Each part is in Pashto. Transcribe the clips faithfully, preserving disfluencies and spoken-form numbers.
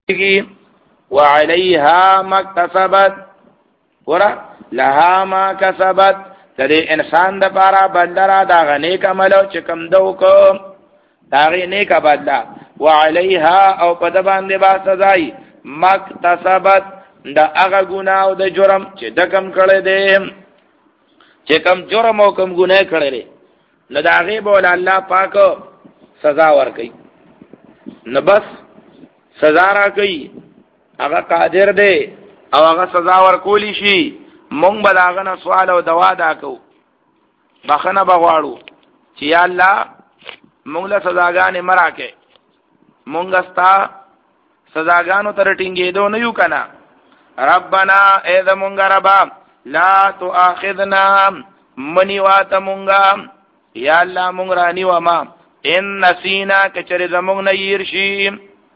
وعليها ما اكتسبت ورا لها ما کسبت دې انسان د پاره بدلرا دا غنی کملو چې کم دو کو دا غنی کا بدلا وعليها او په د باندې با سزای مکتسبت دا هغه ګناه او د جرم چې د کم کړي دي چې کم جرم او کم ګناه کړي دي نو دا غي بول الله پاک سزا ور کوي نو بس سزا را کوي هغه قادر دی او هغه سزا ور کولی شي مونږ به داغه نه سوال او دوا دا کو بخنه بغواړو چې یا الله مونږ له سزاګانې مراکه مونږ استا سزاګانو تر ټینګېدو نه یو کنه ربنا اذا مونږ ربا لا تؤاخذنا منی وات مونږه یا الله مونږ رانی و ما ان نسینا کچره زمونږ نه ير شي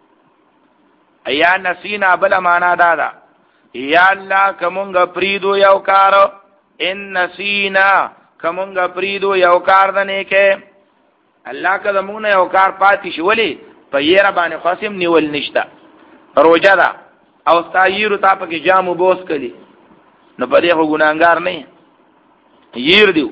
ایا نسینا بل معنا دادا یا الله کومګه پریدو یو کار ان نسینا کومګه پریدو یو کار دنه کې الله که زمونه یو کار پاتې شولې په یره باندې قسم نیول نشتا روزه دا او استایرو تا په کې جامو بوس کړي نو په دې خو ګناګار نه ییر دیو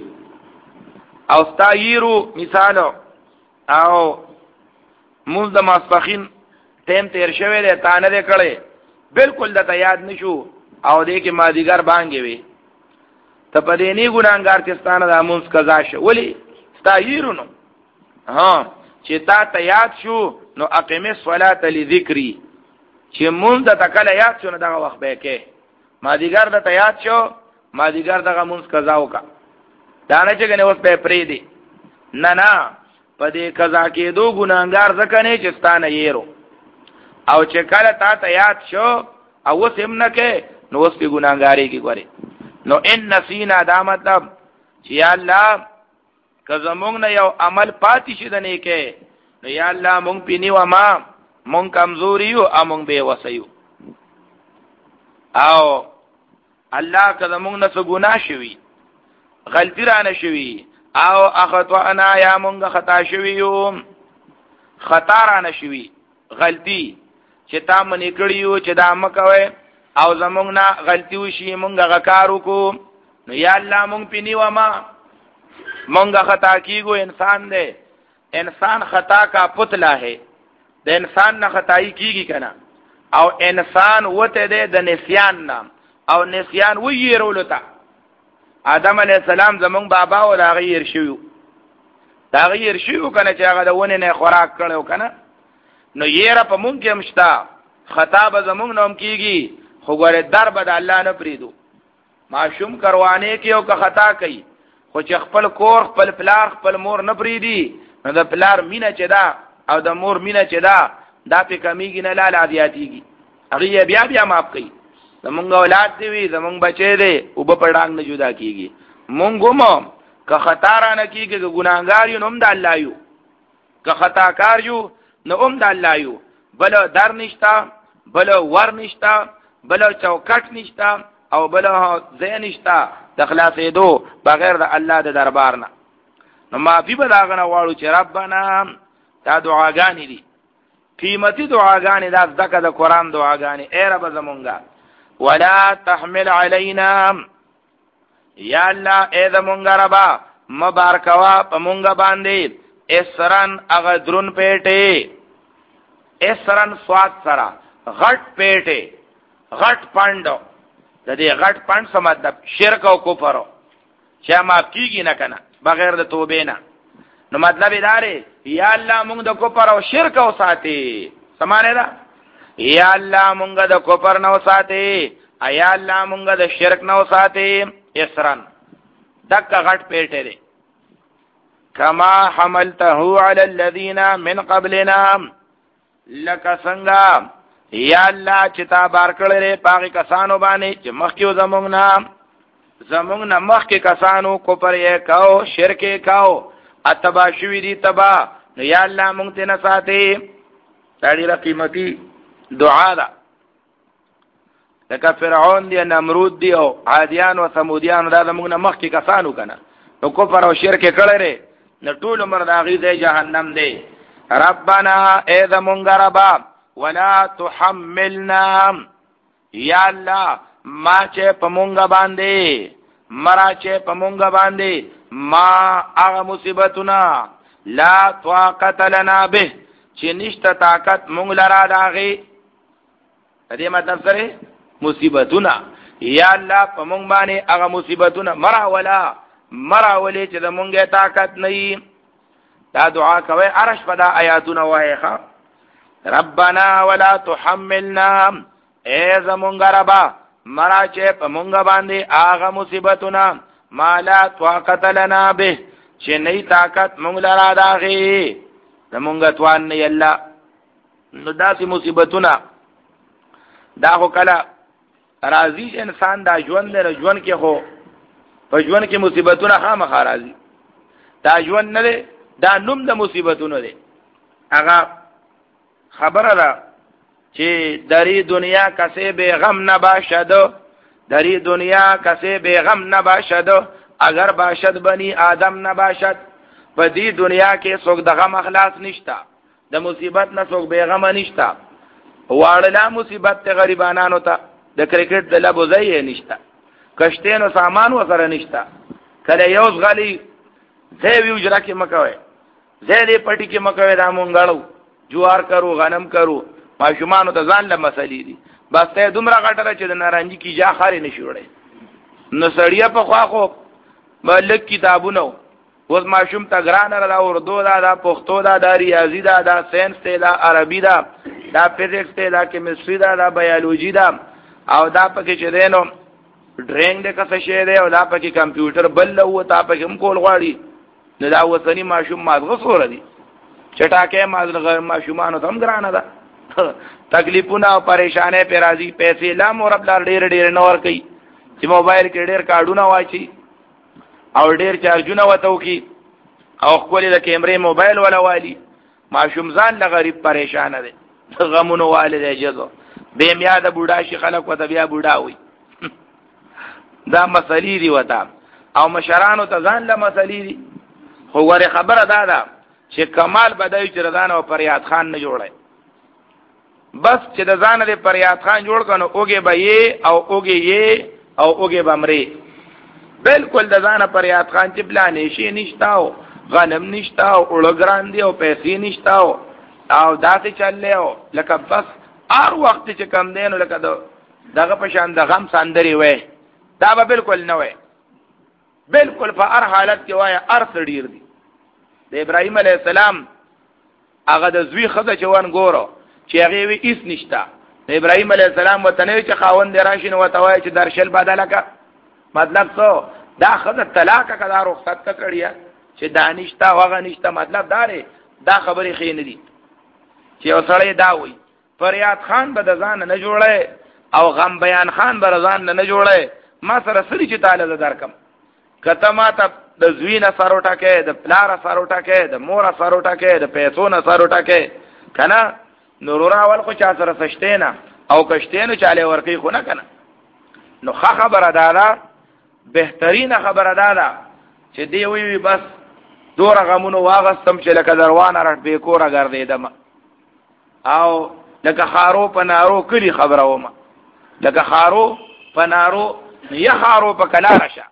او استایرو مثالو او موږ د ماسپخین تیم تیر شوه ده تا نه کړي بالکل د یاد نشو او دې کې ما دیګر باندې وي ته په دې نه ګناګار چې ستانه د امونس قضا شو ولی استایرونو ها چې تا ته یاد شو نو اقیمه صلاه لذکری چې مونږ د تکله یاد شو نو دغه وخت به کې ما دیګر د ته یاد شو ما دیګر دغه مونږ قضا وکا دا نه چې کنه اوس په پری دی نه نه په دې قضا کې دو ګناګار ځکه نه چې ستانه یېرو او چې کله تا ته یاد شو او اوس هم نه کې نو اوس په ګناګاری کې ګوري نو ان نسینا دا مطلب چې یا الله که زمونږ نه یو عمل پاتې شي د نه کې نو یا الله مونږ پینی و ما مونږ کمزوري یو او مونږ به وسیو او الله که زمونږ نه څه ګناه شوي غلطی را نه شوي او اخطانا یا مونږ خطا شوي یو خطا را نه شوي غلطی چې تا منې کړیو چې دا مکوي او زمونږ نه غلطی وشي مونږ غکارو کو نو یا الله مونږ پینی و ما مونږ خطا کیږو انسان دے انسان خطا کا پتلا ہے د انسان نه خطائی کیږي کنه او انسان وته دے د نسیان نام او نسیان ویرولو تا آدم علیہ السلام زمونږ بابا او دا غیر شو دا غیر شو کنه چې هغه د ونه نه خوراک کړو کنه نو یره په مونږ کې مشتا خطا به زمونږ نوم کیږي خو ګوره در به د الله نه پریدو معشوم کروانه کې او که خطا کوي خو چې خپل کور خپل پلار خپل مور نه پریدي نو د پلار مینه چې دا او د مور مینه چې دا دا په کمیږي نه لاله زیاتیږي هغه بیا بیا معاف کوي زمونږ اولاد دی وي زمونږ بچی دی او په پړانګ نه جدا کیږي مونږ هم که خطا را نه کیږي که ګناګار یو نوم د الله یو که خطا کار یو نو هم د الله یو بل در نشتا بل ور نشتا بل چوکټ نشتا او بل ځای نشتا د خلاصې دو بغیر د الله د دربار نه نو معافي به داغه نه واړو چې ربانا دا دعاګانې دي قیمتي دعاګانې دا ځکه د قران دعاګانې اے رب زمونږه ولا تحمل علينا یا الله اے زمونږه ربا مبارکوا په مونږه باندې اسرن اغه درون پیټه اسرن سواد سرا غټ پیټه غټ پاندو د دې غټ پاند څه مطلب شرک او کفر چې ما کیږي نه کنه بغیر د توبې نه نو مطلب دا دی یا الله مونږ د کفر او شرک او ساتي سمانه دا یا الله مونږ د کفر نه ساتي یا الله مونږ د شرک نه ساتي اسرن دک غټ پیټه دی کما حملته علی الذین من قبلنا لک څنګه یا الله چې تا بار کړلې پاګه کسانو باندې چې مخکیو زمونږ نه زمونږ نه مخکې کسانو کفر یې کاو شرک یې کاو اتبا شوی دي تبا نو یا الله مونږ ته نه ساتي دا ډیره قیمتي دعا ده لکه فرعون دی نمرود دی او عادیان او ثمودیان دا زمونږ نه مخکې کسانو کنه نو کفر او شرک کړلې نو ټول عمر دا غي ځای جهنم دی ربنا اے زمونږ ربا ولا تحملنا یا الله ما چې پمونګه باندې مرا چې پمونګه باندې ما هغه مصیبتونه لا طاقت لنا به چې نشته طاقت مونږ لرا داغي دې مطلب سره مصیبتونه یا الله پمونګ باندې هغه مصیبتونه مرا ولا مرا ولې چې د مونږه طاقت نه دا دعا کوي عرش پدا آیاتونه وایخه ربنا ولا تحملنا ای زمونږ ربا مرا چې په مونږ باندې هغه مصیبتونه ما لا طاقت لنا به چې نه طاقت مونږ لرا داغي زمونږ توان نه الله نو داسې مصیبتونه دا خو کله راضی انسان دا ژوند نه ژوند کې خو په ژوند کې مصیبتونه خامخا راځي دا ژوند نه دا نوم د مصیبتونو دی هغه خبره ده چې دری دنیا کسی به غم نباشد دری دنیا کسی به غم نباشد اگر باشد بنی آدم نباشد په دې دنیا کې څوک د غم اخلاص نشتا د مصیبت نه څوک به غم نشتا واړه مصیبت ته غریبانو ته د کرکټ د لبو ځای نشتا کشتینو سامان وسره نشتا کله یو غلی زه وی اجرا کې مکوي زه دې پټي کې مکوي دا مونږ غړو جوار کرو غنم کرو ماشومانو ته ځان له مسلې دي بس ته دومره غټره چې د نارنجي کی جا خاري نشي وړي نو سړیا په خوا خو ملک کتابونه اوس ماشوم ته ګران را اردو دا دا پښتو دا دا ریاضي دا دا ساينس ته دا عربي دا دا فزیکس ته دا کیمستري دا دا بایولوژي دا او دا پکې چې دینو ډرینګ د څه شی دی او دا پکې کمپیوټر بل او تا پکې هم کول غواړي نو دا وسنی ماشوم مازغه سور دي چټاکه مازغه ماشومانو تم ګرانه ده تکلیفونه او پریشانې په راځي پیسې لا مورب لار ډېر ډېر نور کوي چې موبایل کې ډېر کارډونه واچي او ډېر چارجونه وتو کی او خپل د کیمرې موبایل ولا والی ماشوم ځان له غریب پریشان دي غمونو والد اجازه به میا د بوډا شي خلک وته بیا بوډا وي دا مسلې دی وتا او مشرانو ته ځان له مسلې دي خو ور خبره دا ده چې کمال بدای چې رضان او پریاد خان نه جوړه بس چې د ځان له پریاد خان جوړ کنو اوګه به یې او اوګه یې او اوګه بمري بالکل د ځان پریاد خان چې پلانې شي نشتاو غنم نشتاو اولګران دی او پیسې نشتاو او داسې چللو لکه بس هر وخت چې کم دینو لکه دغه په شان د غم ساندري وای دا به بالکل نه وای بالکل په هر حالت کې وای ارث ډیر دی د ابراهيم عليه السلام هغه د زوی خزه چوان ګورو چې هغه وی هیڅ نشتا د ابراهيم عليه السلام وتنوي چې خاوند راشي نو وتوای چې درشل بدله کا مطلب څه دا خزه طلاق کړه رخصت کړیا چې دانشتا وغه نشتا مطلب دا دی دا خبرې خې نه دي چې اوسړې دا وای فریاد خان به د ځان نه جوړه او غم بیان خان به ځان نه جوړه ما سره سړي چې تعالی درکم کته ما ته د زوینه سروټه کې د پلار سروټه کې د مور سروټه کې د پیسو نه سروټه کې کنه نورورا ول خو چا سره سشتینه او کشتینه چاله ورکی خو نه کنه نو ښه خبره ده بهترینه خبره ده چې دی وی بس دور غمونو واغستم چې لکه دروانه رټ به کوره ګرځیدم او لکه خارو پنارو کلی خبره ومه لکه خارو پنارو یا خارو په کلا رشه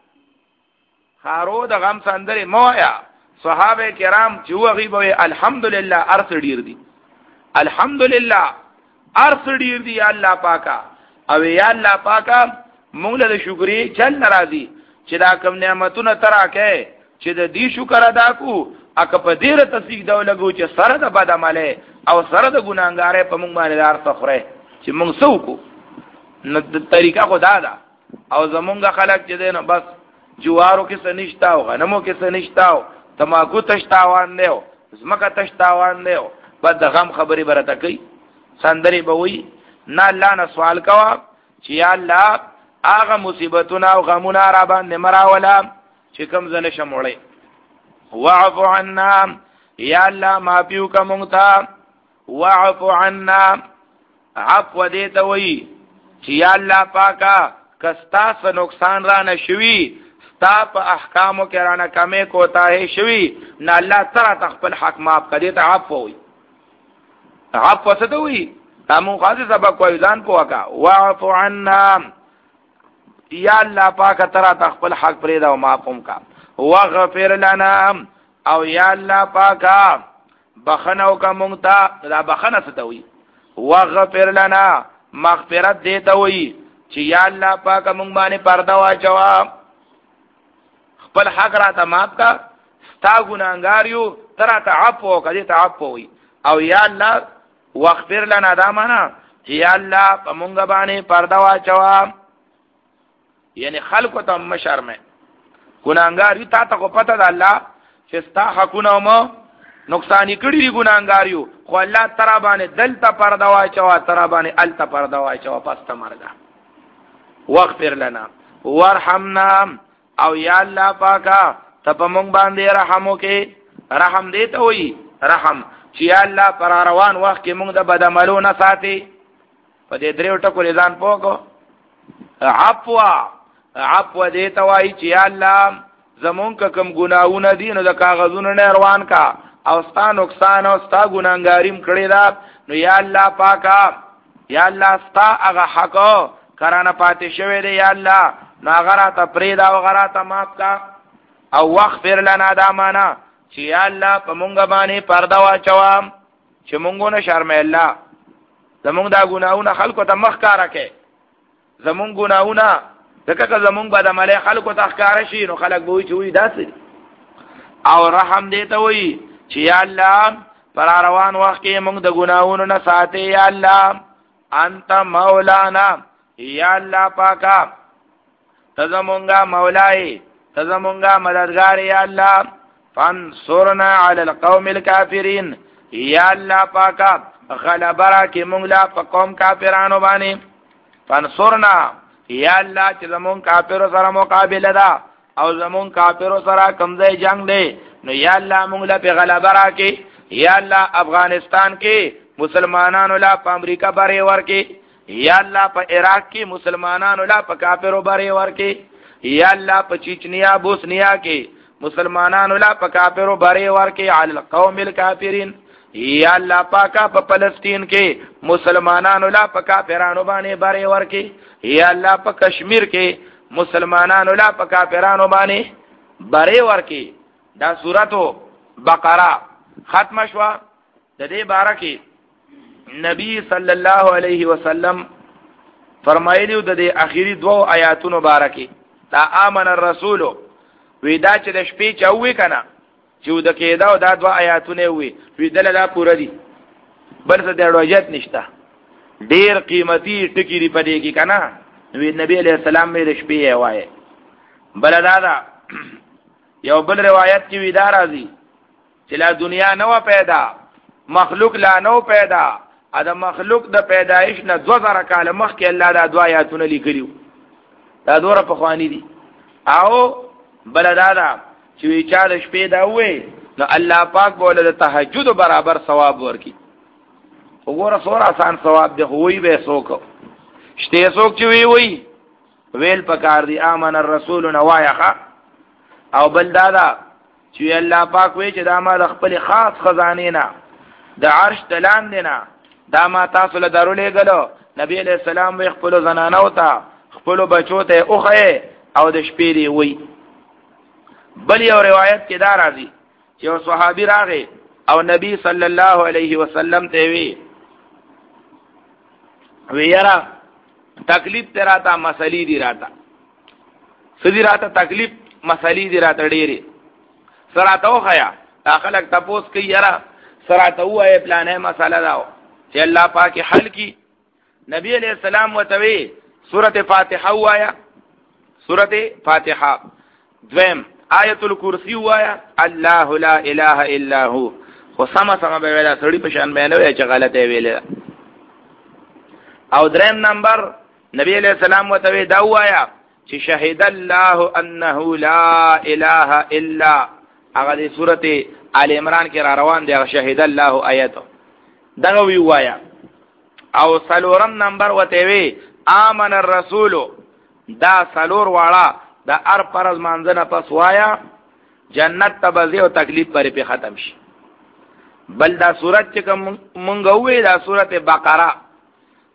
خارو د غم سندره مویا صحابه کرام چې وغيبه الحمدلله ارث ډیر دي الحمدلله ارث ډیر دي الله پاکا او یا الله پاکا موږ له شکرې چل ناراضي چې دا کوم نعمتونه تراکه چې د دې شکر ادا کو اک په ډیره تصدیق دا لګو چې سره د بد عمله او سره د ګناګارې په موږ باندې دار فخره چې موږ سوکو نو د طریقه خدا دا او زمونږ خلک چې دین بس جوارو کې سنشتا او غنمو کې سنشتا او تماکو تشتاوان نه او زمکه تشتاوان نه او بد غم خبري برته کوي سندري به وي نه الله نه سوال کوا چې یا الله هغه مصیبتونه او غمونه را باندې مراولا چې کوم زنه شموړي واعف عنا یا الله معفو کوم تا واعف عنا عفو دې ته وي چې یا الله پاکا کستا څه نقصان را نشوي ستا په احکامو کې را نه کمې کوتاه شوي نه الله تعالی خپل حق معاف کړي ته عفو وي عفو څه ته وي تامو خاصه سبق کوي ځان پوکا واعف عنا یا الله پاک ترا تخپل حق پرې دا او معفوم کا واغفر لنا او یا الله پاکا بخنو کا مونږ دا بخنه ستوي واغفر لنا مغفرت دیتا وي چې یا الله پاک مونږ باندې پرده واچوا خپل حق را ته ماف کا ستا ګناګار یو ترا ته عفو کړي ته عفو وي او یا الله واغفر لنا دا معنا چې یا الله په مونږ باندې پرده واچوا یعنی خلق ته مشرمه ګناګار یو تا ته کو پته ده الله چې ستا حقونه مو نقصان کړي دي ګناګار یو خو الله ترا باندې دلته پرده واچوا ترا باندې الته پرده واچوا پس ته مرګه واغفر لنا وارحمنا او یا الله پاکا ته په مونږ باندې رحم وکي رحم دې ته وي رحم چې یا الله پر روان وخت کې مونږ د بدعملو نه ساتي په دې دریو ټکو لزان پوکو عفو عفو دې ته وایي چې یا الله زمونږ کوم ګناونه دي نو د کاغذونو نه روان کا او ستا نقصان او ستا ګناګاریم کړی دا نو یا الله پاکا یا الله ستا هغه حق کرانه پاتې شوی دی یا الله ناغرا ته پریدا او غرا ته ماف کا او واغفر لنا دا معنا چې یا الله په مونږ باندې پرده واچوا چې مونږ نه شرمې الله زمونږ دا ګناونه خلکو ته مخ کارا کې زمونږ ګناونه دغه زمونږ بعد عمله خلکو ته ښکارا شي نو خلک به وي چې وي داسې او رحم دې ته وي چې یا الله پر روان وخت کې مونږ د ګناونو نه ساتي یا الله انت مولانا یا الله پاکا تزمونگا مولای تزمونگا مددگار یا الله فانصرنا علی القوم الكافرین یا الله پاکا غلبه را کی مونږ لا په قوم کافرانو باندې فانصرنا یا الله چې زمون کافر سره مقابله ده او زمون کافر سره کمزې جنگ دی نو یا الله مونږ لا په غلبه را کی یا الله افغانستان کې مسلمانانو لا په امریکا باندې ورکی یا الله په عراق کې مسلمانانو لا په کافرو باندې ورکی یا الله په چچنیا بوسنیا کې مسلمانانو لا په کافرو باندې ورکی علی القوم الکافرین یا الله پاکا په فلسطین کې مسلمانانو لا په کافرانو باندې باندې ورکی یا الله په کشمیر کې مسلمانانو لا په کافرانو باندې باندې ورکی دا سورته بقره ختم شو د دې باره کې نبی صلی الله علیه وسلم فرمایلی د دې اخیری دوه آیاتونو بارکه دا امن الرسول ودا چې د شپې چوي کنه چې د کېدا او دا دوه آیاتونه وي ویدل دا پوره دي بل څه د اړوجت نشته ډیر قیمتي ټکی دی پدې کې کنه نبی نبی علیہ السلام مې د شپې وایي بل دا دا یو بل روایت کې ودا راځي چې لا دنیا نو پیدا مخلوق لا نو پیدا ادا مخلوق د پیدایش نه دو زره کال مخکې الله دا دوا آیاتونه لیکلیو دا دوره په خواني دي او بلدادا چې وی چا د شپې دا وې نو الله پاک بوله د تهجد برابر ثواب ورکي وګوره سور آسان ثواب دی وې به سوک شته سوک چې وی وی ویل پکار دی امن الرسول نوایخه او بلدادا چې الله پاک وی چې دا ما د خپل خاص خزانه نه د عرش دلان دینا دا ما تاسو له درولې غلو نبی علیہ السلام وی خپل زنانو ته خپل بچو ته اوخه او د شپې دی وی بل یو روایت کې دا راځي چې یو صحابي راغی او نبی صلی الله علیه وسلم ته وی ویرا تکلیف تراتا مسلې دی راتا سدی راتا تکلیف مسلې دی راتا ډېری سراته وخیا خلک تاسو کوي یرا سراته وای پلانې مساله داو چې الله پاک حل کی نبی علیہ السلام وتوی سورۃ فاتحه وایا سورۃ فاتحه دویم آیت الکرسی وایا الله لا اله الا هو خو سم سم به ویلا سړی په شان باندې وای چې غلطه ویل او دریم نمبر نبی علیہ السلام وتوی دا وایا چې شهید الله انه لا اله الا هغه د سورۃ آل عمران کې را روان دی شهید الله آیت دغه وی وایا او سلورم نمبر وته وی امن الرسول دا سلور واړه دا ار پرز مانځنه پس وایا جنت تبذی او تکلیف پر په ختم شي بل دا سورۃ چې کوم مونږ وې دا سورۃ بقره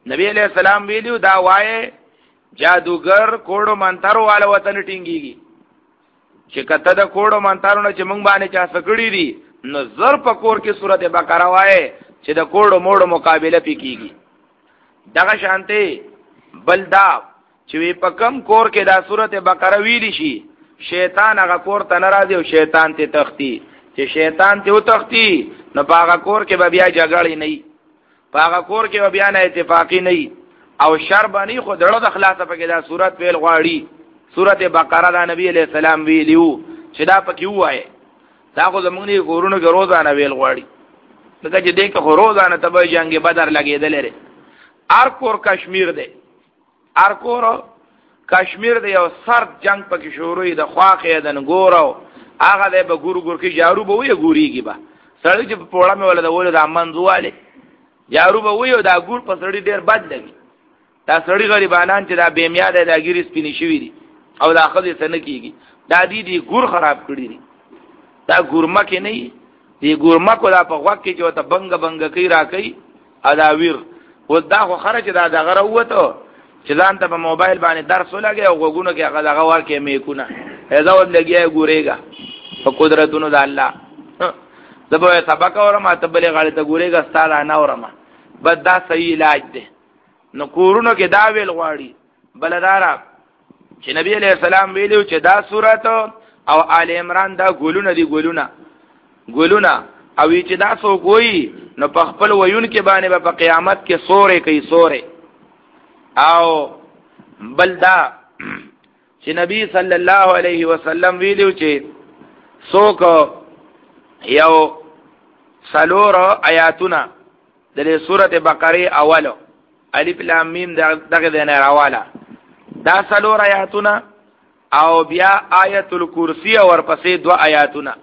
نبی علیہ السلام ویلو دا وایي جادوګر کوړو منترو والا وطن ټینګيږي چې کته د کوړو منترو نه چې مونږ باندې چا سکړی دي نو زر په کور کې سورته بقره وایي چې د کوړو موړو مقابله پکېږي دغه شانته بلدا چې په کم کور کې دا سورته بقره ویلی شي شیطان هغه کور ته ناراضي او شیطان ته تختی چې شیطان ته وتختی نو په هغه کور کې به بیا جګړې نه په هغه کور کې به بیا نه اتفاقی نه او شر باندې خو دړو د خلاصه پکې دا سورته ویل غواړي سورته بقره دا نبی علیہ السلام ویلیو چې دا پکې وایي دا خو زمونږ نه کورونو کې روزانه ویل غواړي لکه چې دې کې روزانه تبه جنگ بدر لګېدل لري ار کور کشمیر دی ار کور کشمیر دی او سرد جنگ پکې شروع دی د خواخې د نګورو هغه د به ګورو ګور کې جارو به وي ګوريږي به سړی چې په پوړه مې ولا د ول د منځواله جارو به وي او دا ګور په سړی ډیر بد لګي دا سړی غریبانان چې دا بیمیا د داګری سپینې شوی دي او دا خدای څنګه کیږي دا دي دي ګور خراب کړی دي دا ګورمه کې نه دی ګورمه کو دا په وخت کې چې ته بنګ بنګ کوي را کوي ادا ویر و دا خو خرج دا دغه وروته چې ځان ته په موبایل باندې درس ولګي او غوګونو کې هغه دغه ورکه میکونه هدا ول لګي ګورېګا په قدرتونو د الله زبوه سبق اورم ته بلې غاړه ته ګورېګا ستاره نه اورم بس دا صحیح علاج دی نو کورونو کې دا ویل غواړي بلدارا چې نبی علیہ السلام ویلو چې دا سورته او آل عمران دا ګولونه دي ګولونه ګولونه او چې دا سو کوئی نو په خپل ویون کې باندې په قیامت کې سورې کوي سورې او بلدا چې نبی صلی الله علیه وسلم ویلو چې څوک یو سلور آیاتونه د سورته بقره اولو الف لام میم دغه د نه راواله دا سلور آیاتونه او بیا آیت الکرسی ورپسې دو آیاتونه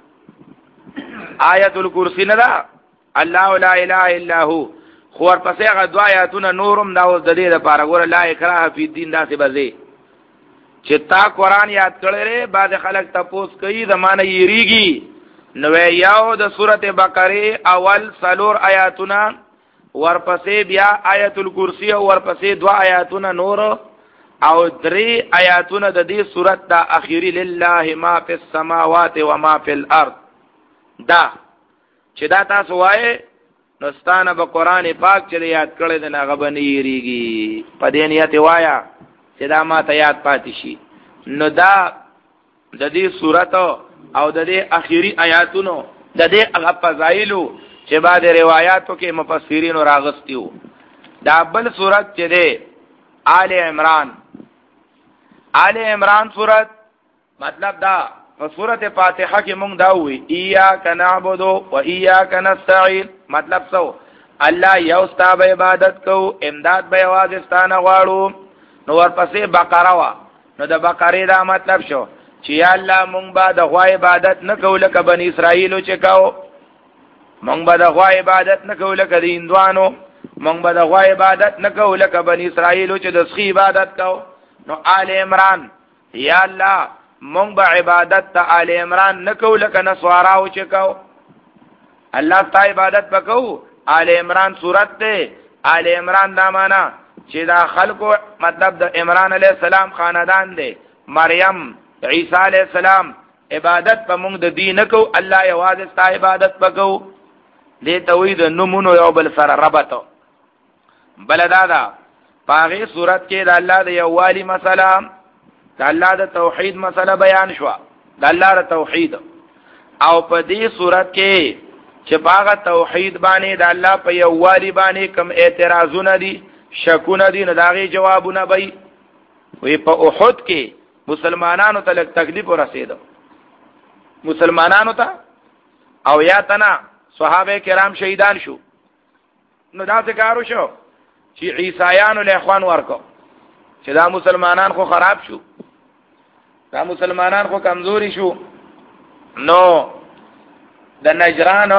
آیت الکرسی نه دا الله لا اله الا هو خو ورپسې هغه دو آیاتونه نورم دا اوس د دې لپاره ګوره لا اکراه فی الدین داسې بځي چې تا قرآن یاد کړی بعد خلک تاسو کوي زمانه یریږي نو یاو د سورته بقره اول سلور آیاتونه ورپسې بیا آیت الکرسی او ورپسې دو آیاتونه نور او درې آیاتونه د دې سورته د اخیری لله ما فی السماوات و ما فی الارض دا چې دا تاسو وایي نو ستانه به قران پاک چې یاد کړی د هغه باندې یریږي په دې نیت وایا چې دا ما ته یاد پاتې شي نو دا د دې سورته او د دې اخیری آیاتونو د دې هغه فضایلو چې بعد روایتو کې مفسرین راغستیو دا بل سورته چې ده آل عمران آل عمران سورت مطلب دا په سورته فاتحه کې مونږ دا وی ایاک نعبد و ایاک نستعين مطلب څه الله یو ستاب عبادت کو امداد به आवाज ستانه غواړو نو ورپسې بقره وا نو د بقره دا مطلب شو چې یا الله مونږ به د غوا عبادت نه کوو لکه بنی اسرائیل چې کاو مونږ به د غوا عبادت نه کوو لکه د هندوانو مونږ به د غوا عبادت نه کوو لکه بنی اسرائیل چې د سخی عبادت کاو نو آل عمران یا الله مونږ به عبادت ته آل عمران نه کوو لکه نسواراو چې کاو الله ته عبادت وکاو آل عمران سورت ته آل عمران دا معنا چې دا خلکو مطلب د عمران علیہ السلام خاندان دی مریم عیسی علیہ السلام عبادت په مونږ د دین کو الله یوازې ستا عبادت وکاو دې ته وې د نمونو یو بل سره ربط بلدا دا پاغه صورت کې د الله د یووالي مسله د الله د توحید مسله بیان شو د الله د توحید او په دې صورت کې چې پاغه توحید باندې د الله په یووالي باندې کم اعتراضونه دي شکونه دي نه داغي جوابونه وي وی په احد کې مسلمانانو ته تکلیف ورسېده مسلمانانو ته او یا تنا صحابه کرام شهیدان شو نو دا څه کارو شو چې عیسایانو له اخوان ورکو چې دا مسلمانان خو خراب شو دا مسلمانان خو کمزوري شو نو د نجران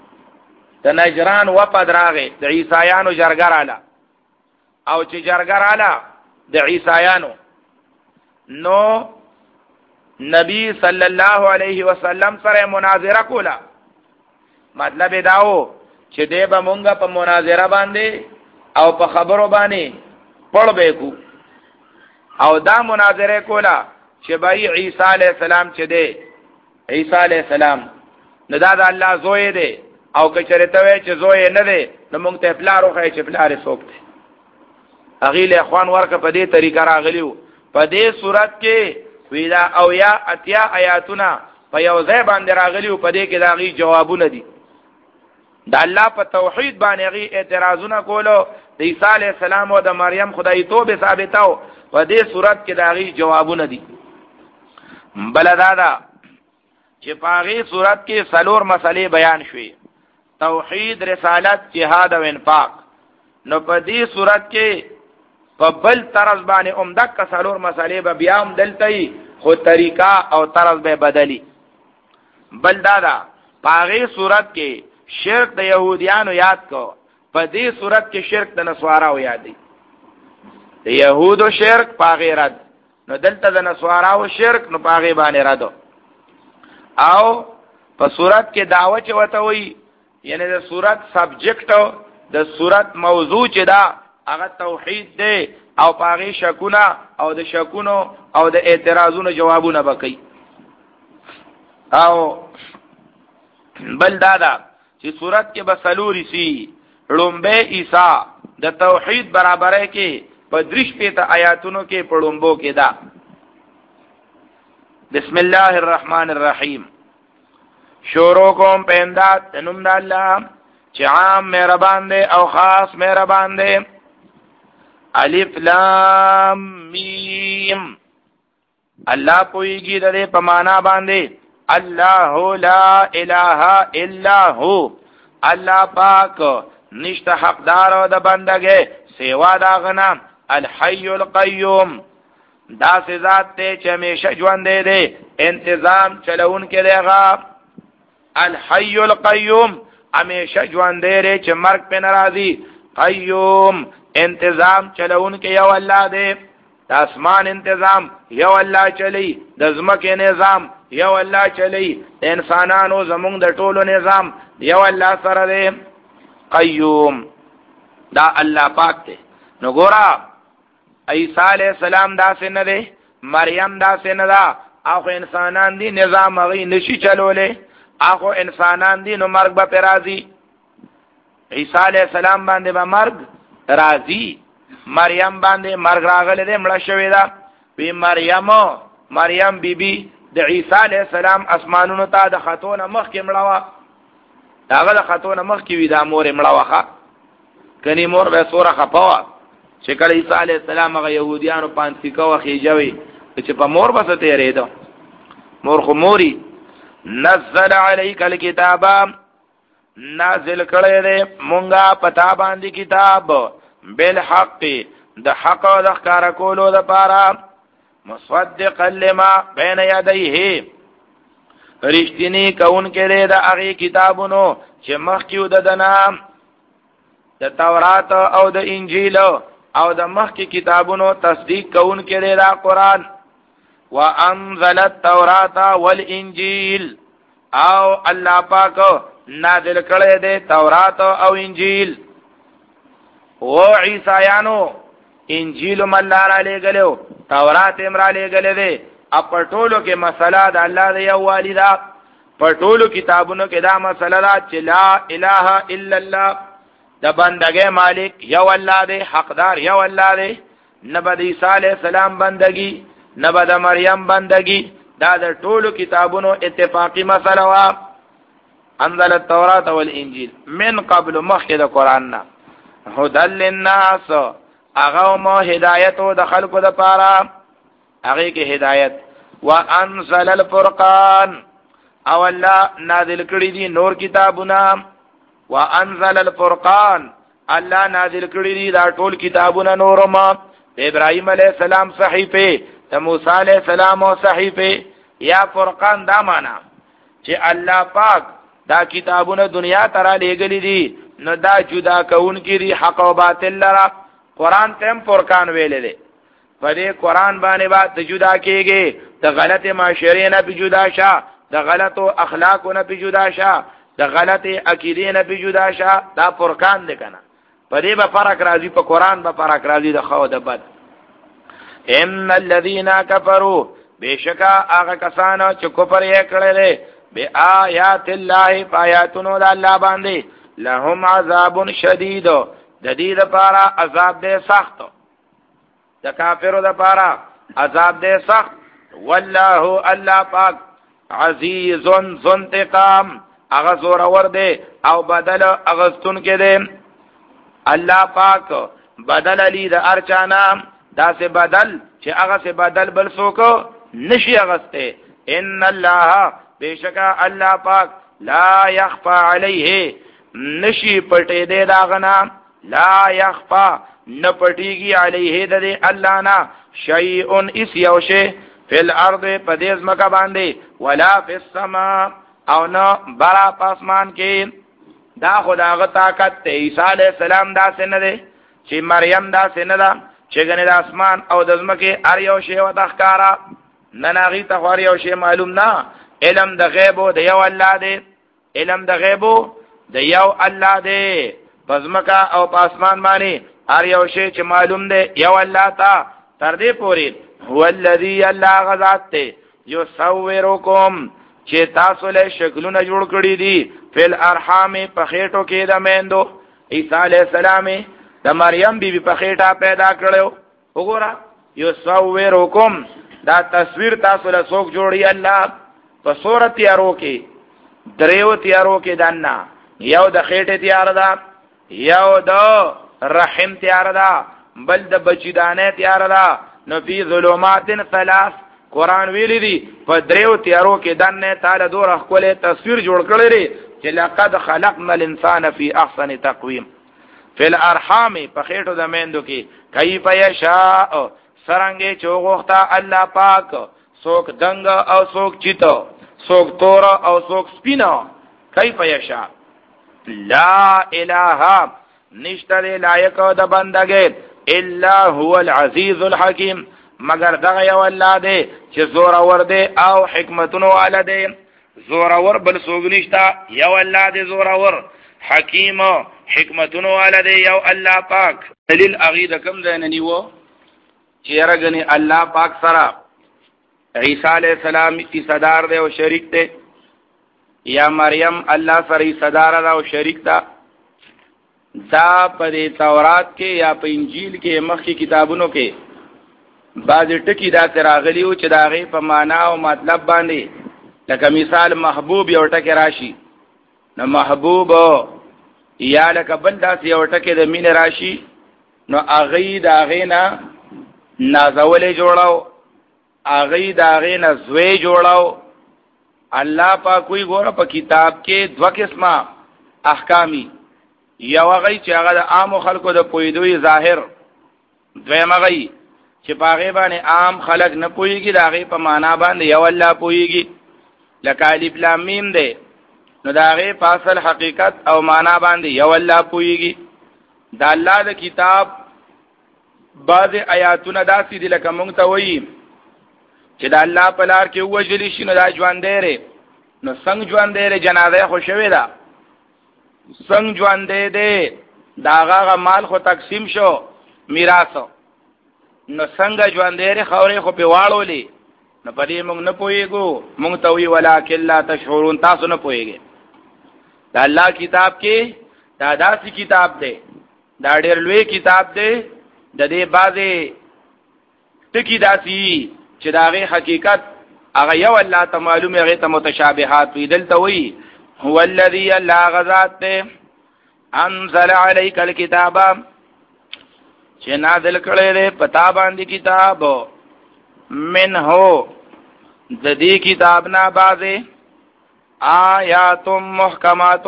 د نجران و پدراغه د عیسایانو جرګراله او چې جرګراله د عیسایانو نو نبی صلی الله علیه وسلم سره مناظره کوله مطلب داو چې دې به مونږه په مناظره باندې او په خبرو باندې پړ به کو او دا مناظره کولا چې بای عیسی علی السلام چې دی عیسی علی السلام نه دا د الله زوی دی او که چرته وای چې زوی نه دی نو موږ ته پلارو خای چې پلار څوک دی هغه له اخوان ورکه په دې طریقه راغلیو په دې صورت کې ویلا او یا اتیا آیاتونه په یو ځای باندې راغلیو په دې کې دا غي جوابونه دي د الله په توحید باندې غي اعتراضونه کولو د عیسی علی السلام او د مریم خدای توبه ثابتاو په دې صورت کې دا غي جوابونه دي بلدادا چې پاغي صورت کې سلور مسلې بیان شوي توحید رسالت جهاد او انفاق نو په دې صورت کې په بل طرز باندې عمدک کا سلور مسلې به بیا هم دلته خو طریقہ او طرز به بدلی بل دادا پاغي صورت کې شرک د يهوديانو یاد کو په دې صورت کې شرک د نسواراو یادې د يهودو شرک پاغي رد نو دلته د نسواراو شرک نو پاغي باندې رد او په صورت کې دعوت چوته وي یعنی د صورت سبجیکټ د صورت موضوع چې دا هغه توحید دی او پاغي شکونه او د شکونو او د اعتراضونو جوابونه وکړي او بل دادا چې صورت کې بسلوري سي لومبه عیسی د توحید برابرۍ کې په درش پیته آیاتونو کې پړومبو کې دا بسم الله الرحمن الرحیم شروع کوم په امداد نوم د الله چې عام مهربان دی او خاص مهربان دی الف لام میم الله پویږي د دې په معنا باندې الله لا اله الا هو الله پاک نشته حقدار او د بندګي سیوا دا غنا الحي القيوم دا ذات ته چې همیشه ژوند دی انتظام چلون کې دیغه الحي القيوم همیشه ژوند دی چې مرګ په ناراضي قيوم انتظام چلون کې یو الله دی د اسمان انتظام یو الله چلی د زمکه نظام یو الله چلی د انسانانو زمونږ د ټولو نظام یو الله سره دی قیوم دا الله پاک دی نو ګورا عیسی علیہ السلام دا څنګه دی مریم دا څنګه دا اخو انسانان دی نظام هغه نشي چلولې اخو انسانان دی نو مرګ به پرازي عیسی علیہ السلام باندې به مرګ راضی مریم باندې مرګ راغله دې مړه شوې ده وی مریم مریم بیبي د عیسی علیہ السلام اسمانونو ته د خاتون مخ کې مړه وا داغه د خاتون مخ کې وی دا مور مړه واخه کني مور به سوره خپوا چې کله عیسی علیہ السلام هغه يهوديانو پانسی کو خېجوي چې په مور بس ته ریدو مور خو موري نزل عليك الكتاب نازل کړی دی مونږه پتا باندې کتاب بالحق د حق او د ښکارا کولو د پاره مصدقا لما بین یدیه رښتینی کون کې د هغه کتابونو چې مخکې د دنا د تورات او د انجیل او د مخکې کتابونو تصدیق کون کې د قرآن وانزل التوراۃ والانجیل او الله پاک نازل کړی دی تورات او انجیل او عیسایانو انجیل ملار علی غلو تورات امر علی غلې دی په ټولو کې مسله د الله دی او والدا په ټولو کتابونو کې دا مسله ده چې لا اله الا الله د بندګۍ مالک یو الله دی حقدار یو الله دی نه بد عیسی علیہ السلام بندګي نه بد مریم بندګي دا د ټولو کتابونو اتفاقی مسله وا انزل التوراۃ والانجیل من قبل مخکې د قران نه هدى للناس اغه مو هدایت او د خلقو د پاره هغه کې هدایت وانزل الفرقان او الله نازل کړی دي نور کتابونه وانزل الفرقان الله نازل کړی دي دا ټول کتابونه نور ما ابراهيم عليه السلام صحیفه د موسی عليه السلام او صحیفه یا فرقان دا معنا چې الله پاک دا کتابونه دنیا ته لېږلي دي نو دا جدا کون کی دی حق و باطل لرا قرآن تیم فرقان ویلے دے پدے قرآن بانے بات جدا کیے گے دا غلط معاشرے نہ بھی جدا شا دا غلط و اخلاق نہ بھی جدا شا دا غلط عقیدے نہ بھی جدا شا دا فرقان دے کنا په دې به فرق راځي، په قران به فرق راځي د خو د بد. ان الذين كفروا بشکا هغه کسانو چې کفر یې کړل به آیات الله فآیاتونو د الله باندې لهم عذاب شدید، د دې لپاره عذاب دې سخت، د کافرو لپاره عذاب دې سخت. والله الله پاک عزیز ذو انتقام، هغه زور ور دے او بدل اغستون کې دے. الله پاک بدل علی د ارچانا دا سے بدل چې هغه سے بدل بل څوک نشي اغسته. ان الله بیشکا الله پاک لا يخفى عليه نشي پټې دے داغنا، لا يخفى نه پټيږي عليه د الله نه شيء اس یوشه فی الارض پدیز مکا باندې ولا فی السماء او نه برا پاسمان کې. دا خداغه طاقت ته عیسی علی السلام دا سن ده چې مریم دا سن ده چې ګنې د اسمان او د زمکه ار یو شی و تخکارا نه ناغي ته خور یو شی معلوم نه. علم د غیب د یو الله دی، علم د غیب د یو الله دی. پزمکا او پاسمان باندې ار یو شی چې معلوم دی یو الله تا. تر دې پوری هو الذی الله غذات ته یصورکم چې تاسو له شکلونه جوړ کړی دي فل ارحام په خېټو کې د میندو. عیسی علی السلام د مریم بیبي په خېټه پیدا کړو. وګوره یصورکم دا تصویر تاسو له څوک جوړی الله په صورت تیارو کې دریو تیارو کې دانا، یو د خېټه تیار ده، یو د رحم تیار ده، بل د بچیدانه تیار ده. نو فی ظلمات ثلاث قرآن ویلی دی په دریو تیارو کې دنه تعالی دور خپل تصویر جوړ کړی دی چې لقد خلقنا الانسان فی احسن تقویم. فی الارحام په خېټو د میندو کې کیف یشاء سرنګي چوغختا الله پاک، سوک دنګ او سوک چیتو، سوک تور او سوک سپینا. کیف یشاء لا اله نشتر لایق د بندګې الا هو العزیز الحکیم، مگر دغه یو الله دی چې زور اور دی او حکمتونو والا دی. زور اور بل څوک نشتا، یو الله دی زور اور، حکیم حکمتونو والا دی یو الله پاک. دلیل اغید کم ځای نه نیو چې رغنی الله پاک سره عیسی علیہ السلام کی صدار دی او شریک دی، یا مریم الله سره صدار دی او شریک دی. دا په تورات کې یا په انجیل کې مخکې کتابونو کې بعض ټکی دا تراغلی او چې دا غي په معنا او مطلب باندې، لکه مثال محبوب یو ټکی راشي، نو محبوب یا لکه بل داس یو ټکی د مين راشي، نو اغي دا غینا نازولې جوړاو، اغي دا غینا زوی جوړاو. الله پاک کوئی ګوره په کتاب کې دوه قسمه احکامی، یو غي چې هغه د عام خلکو د پویدوی ظاهر، دویم غي چې پاغه باندې عام خلک نه پويږي، دا غي په معنا باندې یو الله پويږي. لکه الف لام میم دی، نو دا غي فاصل حقیقت او معنا باندې یو الله پويږي. دا الله د کتاب بعض آیاتونه داسې دي لکه مونږ ته وایي چې دا الله په لار کې وجلی شي، نو دا ژوند دی، نو څنګه ژوند دی جنازه خو شوی دا، څنګه ژوند دی دا هغه مال خو تقسیم شو میراث، نو څنګه ژوند دی خوري خو په واړولې، نو پدې موږ نه پويګو. موږ ته وی ولکن لا تشعرون، تاسو نه پويګي. دا الله کتاب کې دا داسې کتاب دی، دا ډېر لوی کتاب دی، د دې بعضې ټکی داسې چې دا غي حقیقت هغه یو الله ته معلومه، هغه ته متشابهات وی. دلته وی هو الذی الله غذات انزل علیک الکتاب چې نازل کړی دی پتا باندې کتاب، منه د دې کتاب نه بعضې آیات محکمات،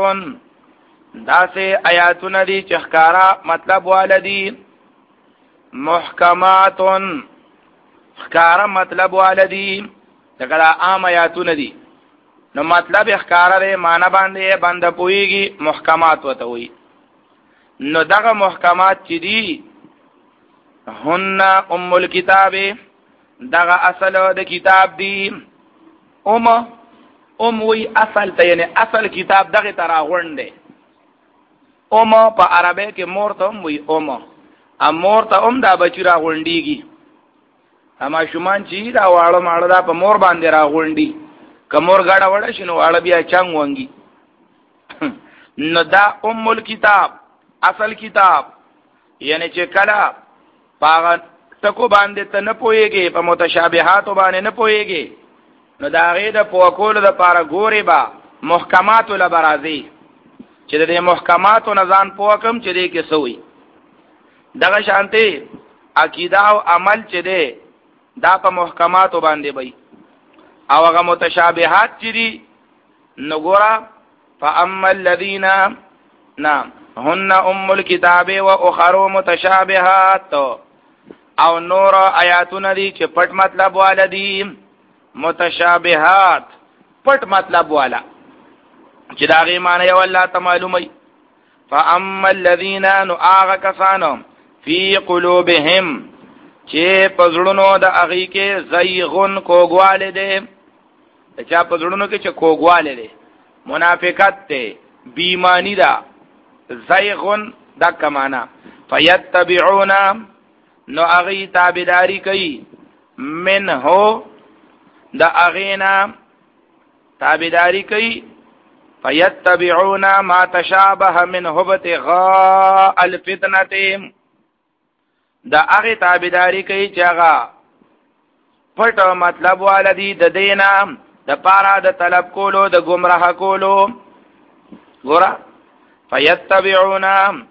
داسې آیاتونه دي چې ښکارا مطلب والدي، محکمات ښکارا مطلب والدي، لکه دا عام آیاتونه دي، نو مطلب ښکارا دی معنا باندې بند پويږي، محکمات وته وي. نو دغه محکمات چې دي هن ام الكتاب، دغه اصل د کتاب دی. ام ام وی اصل ته، یعنی اصل کتاب دغه تراغون دی. ام په عربی کې مور ته هم وي ام ا مور ته هم دا بچی را غونډيږي اما شومان چې دا واړه ماړه دا په مور باندې را غونډي کمور غاړه وړه شنو واړه بیا چنګ وانګي نو دا ام الكتاب اصل کتاب یعنی چې کله پاغه تکو باندې ته نه پويږي په متشابهات باندې نه پويږي نو دا غي د پوکول د پاره ګوري با محکمات لبرازي چې د محکماتو نزان پوکم چې دې کې سوی دغه شانتي عقیده او عمل چې دی دا په محکماتو باندې وي او هغه متشابهات چې دي نو ګورا فاما الذين نعم هن ام الكتاب واخر متشابهات او نور آیاتونه دي چې پټ مطلب والدي متشابهات پټ مطلب والا چې دا غي معنی یو الله ته معلومي فاما الذين نؤاغ كسانو في قلوبهم چې پزړونو د اغي کې زيغون کوګواله دي چې پزړونو کې چې کوګواله دي منافقت ته بیمانی دا زيغون دا کمانا فيتبعون نو اغي تابعداري کوي منه دا اغینا تابعداري کوي فيتبعون ما تشابه منه ابتغاء الفتنه دا اغه تابعداري کوي چې هغه پټ مطلب والدي د دینه د پارا د طلب کولو د گمراه کولو ګورا فيتبعون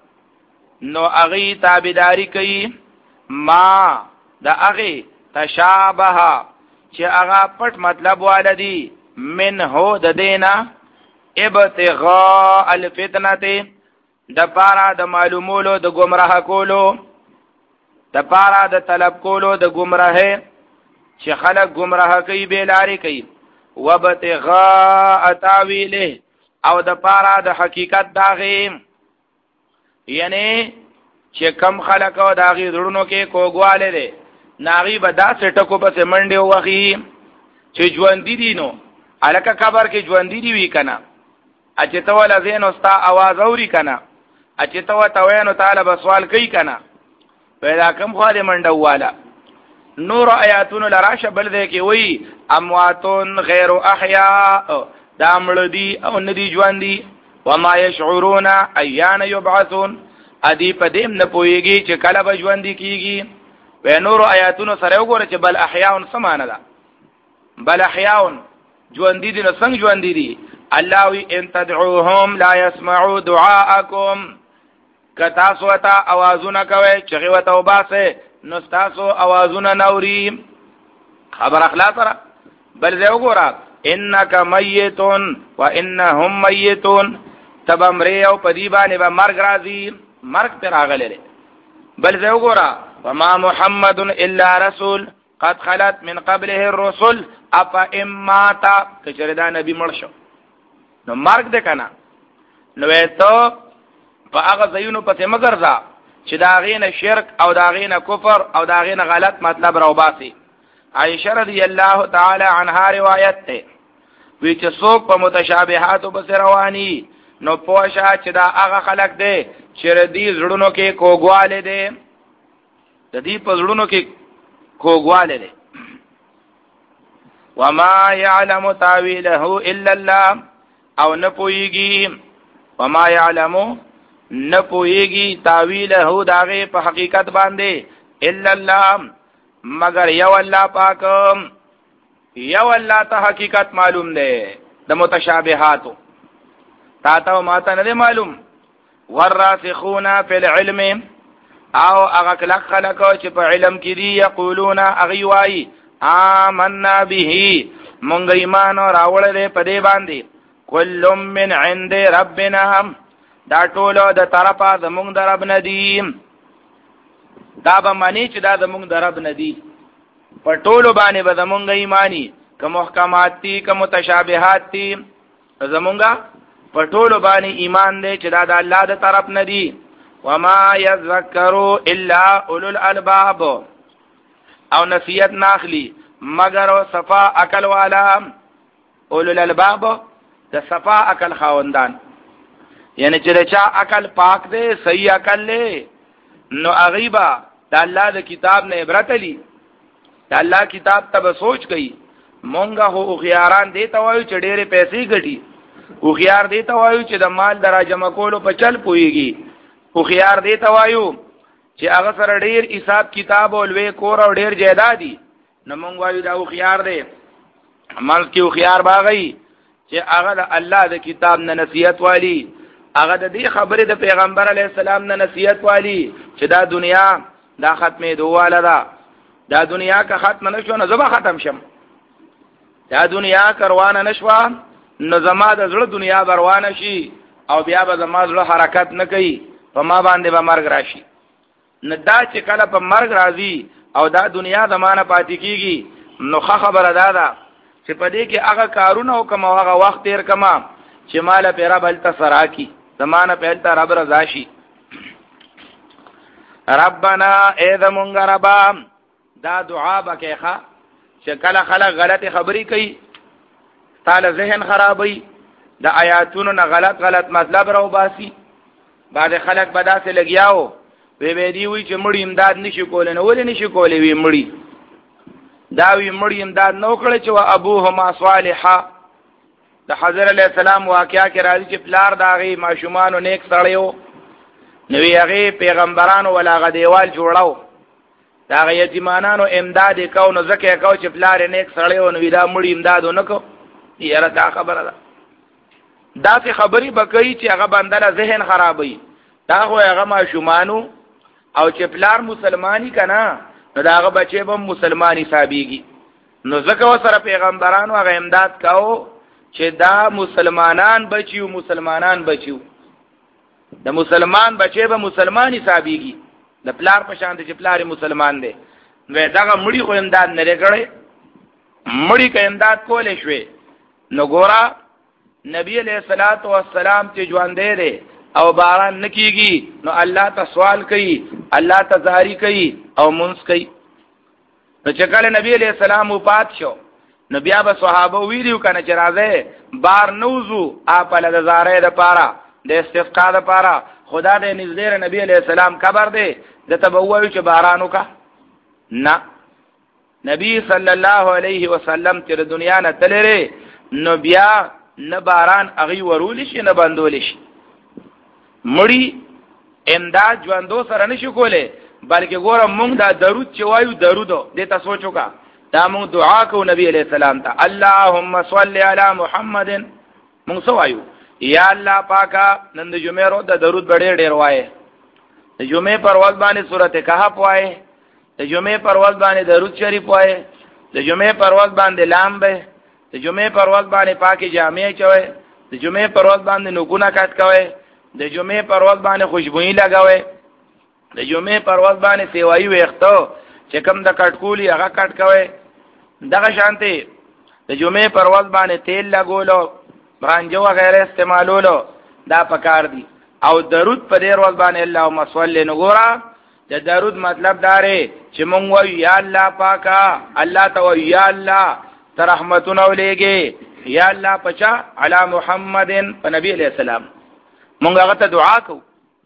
نو اغه تابعداري کوي ما دا اغه تشابه چې هغه پټ مطلب والدي منه د دینه ابتغاء الفتنه د پارا د معلومولو د گمراه کولو د پارا د طلب کولو د گمراهه چې خلک گمراه کوي بیلاری کوي وابتغاء تاویله او د پارا د حقیقت داغه یعنی چې کم خلک او داغي زړونو کې کوګواله دي ناغي به دا سټکو په منډه وغي چې ژوند دي نو الکه خبر کې ژوند دي وی کنه اچې ته ولا زین استا आवाज اوري کنه اچې ته وته نو تعالی به سوال کوي کنه پیدا کم خو دې منډه والا نور آیاتون لراشه بل دې کې وی امواتون غیر احیاء دا مړ دي او ندي ژوند دي وما يشعرون ايان يبعثون ادي پدیم نه پويږي چې کله به ژوند کیږي و نور آیاتونو سره وګوره چې بل احیاء سمانه ده بل احیاء ژوند دي نو څنګه ژوند دي الله وی ان تدعوهم لا يسمعوا دعاءكم کتا سوتا आवाजونه کوي چې غوته وباسه نو تاسو आवाजونه نوري خبر اخلاص را بل زه وګوره انک میتون وانهم میتون تبمری او پدی باندې به مرګ راځي مرګ پر راغله بل زه وګوره وما محمد الا رسول قد خلت من قبله الرسل اپا اماتا کچره دا نبی مړ شو نو مرګ ده کنه نو ته په هغه ځایونو پته مګرځا چې دا غینه شرک او دا غینه کفر او دا غینه غلط مطلب راوباسي عائشہ رضی الله تعالی عنها روایت ده وی چې څوک په متشابهات وبس رواني نو پوښا چې دا هغه خلق ده چې ردی زړونو کې کوګواله ده د دې په زړونو کې کوګواله ده وما يعلم تاويله الا الله او نه پويږي وما يعلم نه پويږي تاويله داغه په حقیقت باندې الا الله مگر یو الله پاک یو الله ته حقیقت معلوم ده د متشابهاتو تا ته ما ته نه معلوم والراسخون في العلم او هغه کلک خلکو چې په علم کې دي یقولون اغيوای آمنا به مونږ ایمان راوړل په دې باندې کل من عند ربنا دا ټولو د طرفه زمونږ د رب ندی دا به معنی چې دا زمونږ د رب ندی په ټولو باندې به زمونږ ایمانی که محکمات دي که متشابهات دي زمونږ په ټولو باندې ایمان دی چې دا د الله د طرف ندی وما يذكروا الا اولو الالباب او نصیحت ناخلی مگر صفا عقل والا اولو الالباب د صفا عقل خاوندان یعنی چې چا عقل پاک دی صحیح عقل له نو اغیبا د الله د کتاب نه عبرت لی د الله کتاب ته سوچ کوي. مونږه هو خياران دی ته وایو چې ډېرې پیسې ګټي، او خيار دی ته وایو چې د مال دراجمه کولو په چل پويږي، او خيار دی ته وایو چې هغه سره ډېر حساب کتاب او لوی کور او ډېر جیدادي. نو مونږ وایو دا خيار دی. مال کې خيار باغی چې هغه د الله د کتاب نه نصیحت والی، هغه د دې خبره د پیغمبر علی السلام نه نصیحت والی چې دا دنیا دا ختمه دواله ده، دا دنیا که ختم نشو نه زما ختم شم، دا دنیا کروانه نشوا نو زما د زړه دنیا بروانه شي او بیا به زما زړه حرکت نه کوي، په ما باندې به مرګ راشي. نه دا چې کله په مرګ راځي او دا دنیا زمانه پاتې کیږي نو خبره ده ده چې په دې کې هغه کارونه او کوم هغه وخت تیر کما چې مال پیرا بل تسرا کی زمانه پهلتا رب رضا شي. ربنا اذا منغربا دا دعا بکیخه چې کله خلک غلطی خبري کوي تعالی ذهن خرابوي د آیاتونو نه غلط غلط مطلب راو باسي. بعد خلک بداسه لګیاو وی وی دی وی چې مړی امداد نشي کولای، نه ولې نشي کولای وی مړی دا وی مړی امداد نو کړی چې وا ابوهما صالحا د حضرت علی السلام واقعیا کې راځي چې پلار داغي ماشومان نیک سړیو نو هغه پیغمبرانو ولا غدیوال جوړاو دا یتیمانانو امداد کو نو زکه کو چې پلار نیک سړیو نو دا مړی امداد نکو. یاره دا خبره ده دا څه خبري بکئی چې هغه بندله ذهن خرابوي. دا خو هغه ماشومانو او چې پلار مسلمانی کنا نو دا هغه بچي به مسلمانی حسابيږي. نو زکه وسره پیغمبرانو هغه امداد کاو چې دا مسلمانان بچیو مسلمانان بچیو د مسلمان بچي به مسلمانی حسابيږي، د پلار په شان چې پلار مسلمان دی. نو دا مړی خو امداد نه لري، مړی که امداد کولې شوې نو ګورا نبی علیہ الصلوۃ والسلام چې ژوند دی او باران نکیږي نو الله ته سوال کوي، الله ته زاری کوي او منس کوي. نو چې کله نبی علیہ السلام وفات شو نو بیا به صحابه ویلو کنه چې راځي بار نوزو اپل د زاره د پاره د استسقا د پاره خدا دې نږدې نبی علیہ السلام قبر دی د تبووي چې بارانو کا نه. نبی صلی الله علیه وسلم چې دنیا نه تلره نو بیا نه باران اغي ورول شي نه بندول شي. مړی امداد ژوندو سره نشو کوله، بلکې ګوره مونږ دا درود چې وایو درودو دې تاسو سوچو کا دا مونږ دعا کو نبی علیہ السلام ته اللهم صل علی محمد. مونږ سو وایو یا الله پاکا نن د جمعې ورځ د درود ډېر ډېر وایي، د جمعې پر ورځ باندې سورته کهف وایي، د جمعې پر ورځ باندې درود شریف وایي، د جمعې پر ورځ باندې لامبه، د جمعې پر ورځ باندې پاکي جامع چوي، د جمعې پر ورځ باندې نګونه کټ کوي، د جمعې پر ورځ باندې خوشبوئی لګوي، د جمعې پر ورځ باندې سیوایي وختو چې کوم د کټکولي هغه کټ کوي. دغه شانتي د جمعې پر ورځ باندې تیل لګولو برانجو وغیرہ استعمالولو دا پکار دي. او درود په ډیر ورځ باندې اللهم صل نګورا د درود مطلب داره چې مونږ وایو یا الله پاکا الله تو یا الله رحمتونه ولېږي یا الله پچا علی محمدن په نبی علیہ السلام مونږ هغه ته دعا کوو.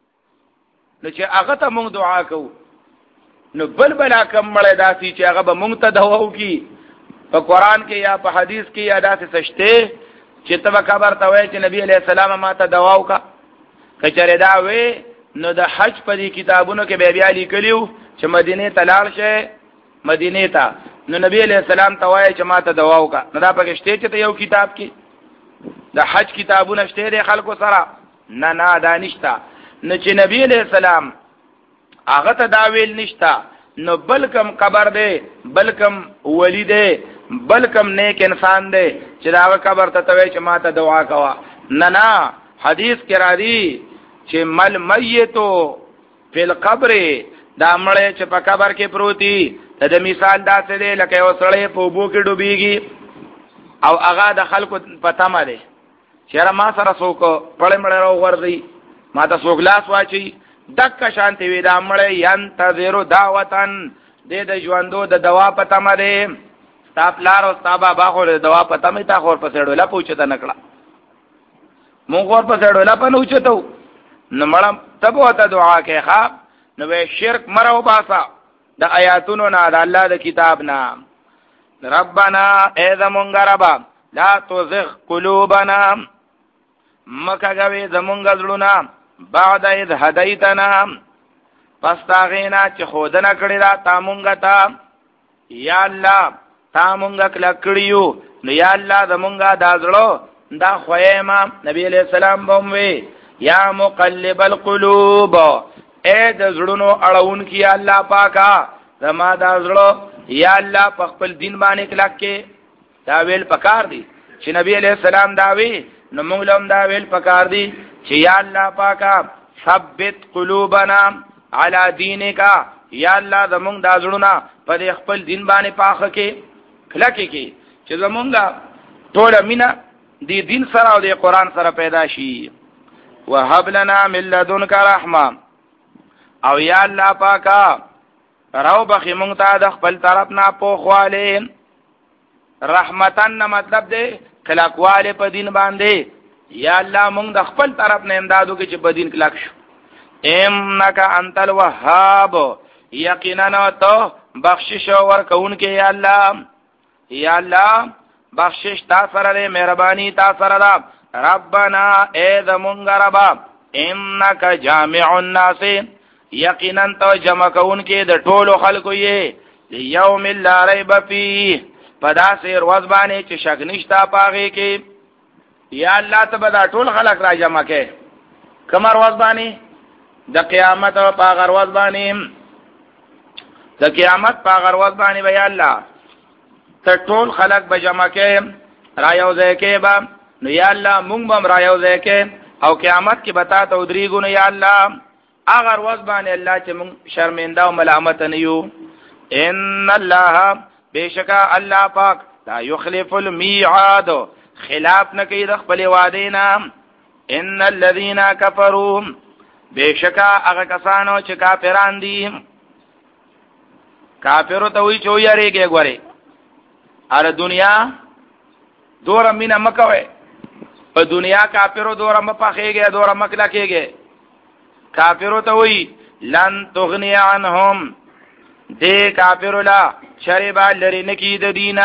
نو چې هغه ته مونږ دعا کوو نو بل بل کم مړی داسي چې هغه به مونږ ته دعا وکي په قران کې یا په حدیث کې یا داسې سشته چې تبه خبر ته وای چې نبی علیہ السلام ما ته دعا وکا کچره دا وې نو د حج په دې کتابونو کې به بیا لیکلیو چې مدینه ته لاړ شي مدینه ته نو نبی علیہ السلام ته وای چې ما ته دعا وکا. نو دا پکې شته چې یو کتاب کې د حج کتابونه شته د خلکو سره نه نه دا نشتا. نو چې نبی علیہ السلام هغه ته دا ویل نشتا نو بلکم قبر دی بلکم ولی دی بلکم نیک انسان دی چې دا قبر ته توي چې ما ته دعا کوا. نه نه حدیث کې را دي چې مل میتو فی القبر دا مړی چې په قبر کې پروتي د مثال داسې دی لکه یو سړی په اوبو کې ډوبېږي او هغه د خلکو په تمه دی چې ما سره څوک پړې مړی راوغورځي ما ته څوک لاس واچي دک شانتی وی دا مړی ینتظرو دعوتن دې د ژوندو د دوا په تمه دی. ستا پلار او ستا بابا خو د دوا په تمه تا خور په سړوله پوښته نکړه مونږ ور په سړو لا پنو چتو نو مړم تبو ته دعا کې ښا نو شرک مرو باسا د آیاتونو نه د الله د کتاب نه ربنا اذا مونږ ربا لا تزغ قلوبنا مکه غوي زمونږ زړونه بعد اذ هديتنا پس تاغینا چې خودنه کړی دا تا مونږ ته یا الله تا مونږ کله کړیو نو یا الله زمونږه دا زړه دا خوېما نبی علیہ السلام بوموي یا مقلب القلوب اے د زړونو اړون کی الله پاکا زما دا زړه یا الله په خپل دین باندې کلک کې دا ویل پکار دی چې نبی علیہ السلام دا وی نو موږ لوم دا ویل پکار دی چې یا الله پاکا ثبت قلوبنا علی دینک یا الله زمونږ دا زړونه په خپل دین باندې پاخه کې کلک کې چې زمونږه ټول مینا دی دین سره او دی قران سره پیدا شي وهب لنا من لدنک رحمه او یا الله پاکا راو بخی مونږ ته د خپل طرف نه پوخواله رحمتن مطلب دی کلاکواله په دین باندې یا الله مونږ د خپل طرف نه امدادو کې چې په دین کلاک شو انک انت الوهاب یقینا تو بخشش ورکون کې یا الله یا الله بخشش تا سره دې مهرباني تا سره دا ربنا اذ مونږ ربا انک جامع الناس یقینا تو جمع کون کې د ټولو خلکو یې یوم لا ریب فیه پدا سیر ورځ باندې چې شک نشتا پاږي کې یا الله ته بدا ټول خلق را جمع کې کمر ورځ باندې د قیامت او پاغر ورځ باندې د قیامت پاغر ورځ باندې وی الله ته ټول خلق به جمع کې را یو ځای کې با نو یا الله مونږ بم را یو ځای کې او قیامت کې بتا ته ودریګو نو یا الله اگر ورځ باندې الله چې مونږ شرمنده او ملامت نه یو ان الله بشکا الله پاک لا یخلف المیعاد خلاف نه کوي د خپل وعده نه ان الذين كفروا بشکا هغه کسانو چې کافران دي کافر ته وی چو یریږي غوري اره دنیا دور مینا مکوي په دنیا کافرو دور مپخېږي دور مکلا کېږي کافرو ته وی لن تغني عنهم دې کافرو لا شربا لري نکی د دینا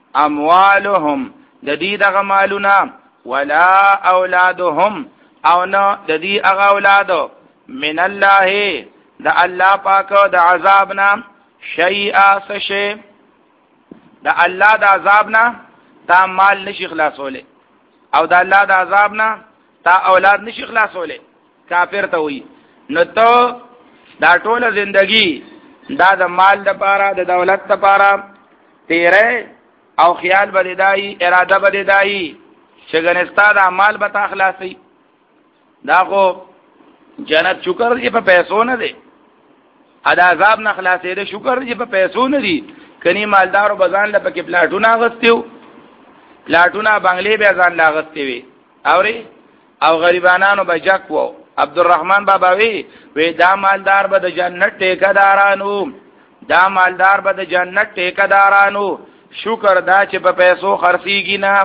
اموالهم د دې دغه مالونه ولا اولادهم او نو د دې هغه اولادو من الله د الله پاک د عذابنا شیئا سشی د الله د عذابنا تا مال نشي خلاصوله او د الله د عذابنا تا اولاد نشي خلاصوله کافر ته وي نو ته دا ټول زندگی دا د مال د پاره د دولت د پاره تیرې او خیال بدیدای اراده بدیدای شګنستا د مال به تخلاصي دا خو جنت شکر دې په پیسو نه دی ادا عذاب نه خلاصې دې شکر دې په پیسو نه دی کني مالدارو بزان ل پکې پلاټونه غستیو پلاټونه بنگلې به ځان لا غستې وي اوري او غریبانو بجک وو عبدالرحمن بابا وی وی دا مالدار به د جنت ټیکدارانو دا مالدار به د جنت ټیکدارانو شکر دا چې په پیسو خرڅيږي نه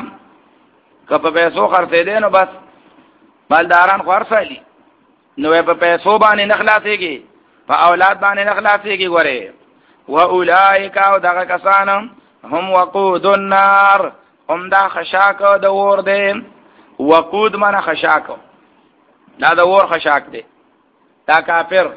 که په پیسو خرڅې دي نو بس مالداران خرڅالي نو په پیسو باندې نخلاصيږي په اولاد باندې نخلاصيږي ګوره واولائک او دغه کسان هم وقود النار هم دا خشاک د اور دي وقود معنی خشاک دا د اور خشاک دی دا کافر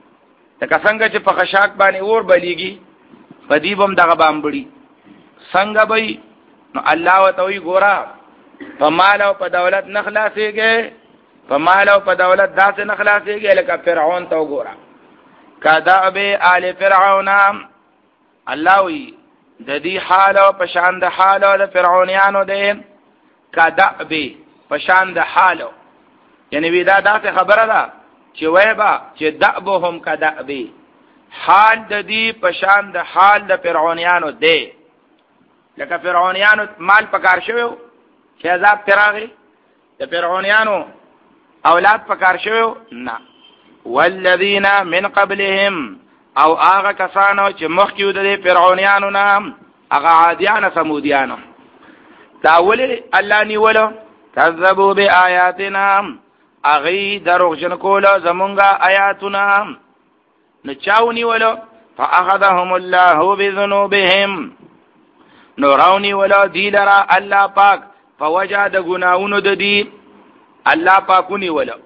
دا څنګه چې په خشاک باندې اور بلیږي په دې بم دغه بامبړي څنګه به نو الله وتعالى ګورا په مال او په دولت نخلاصيږي په مال او په دولت داسې نخلاصيږي لکه فرعون ته وګورا کذاب آل فرعون الله وی د دې حال او په شان د حال او د فرعونانو دی کذاب په شان د حال یعنی ودا داسې خبره ده چې وایبا چې دعبهم کذاب حال د دې په شان د حال د فرعونانو دی لکه فرعونانو مال پکار شوی چې عذاب پراغي د فرعونانو اولاد پکار شوی نه والذین من قبلهم او هغه کسانو چې مخکې د فرعونانو نام هغه عادیان سمودیانو دا ولې الله نیولو کذبوا بآیاتنا اغي دروغجن کول زمونږه آیاتنا نو چاونی ولو فاخذهم الله بذنوبهم نو راونی ولو دی لرا الله پاک فوجد گناونو د دی الله پاکونی ولو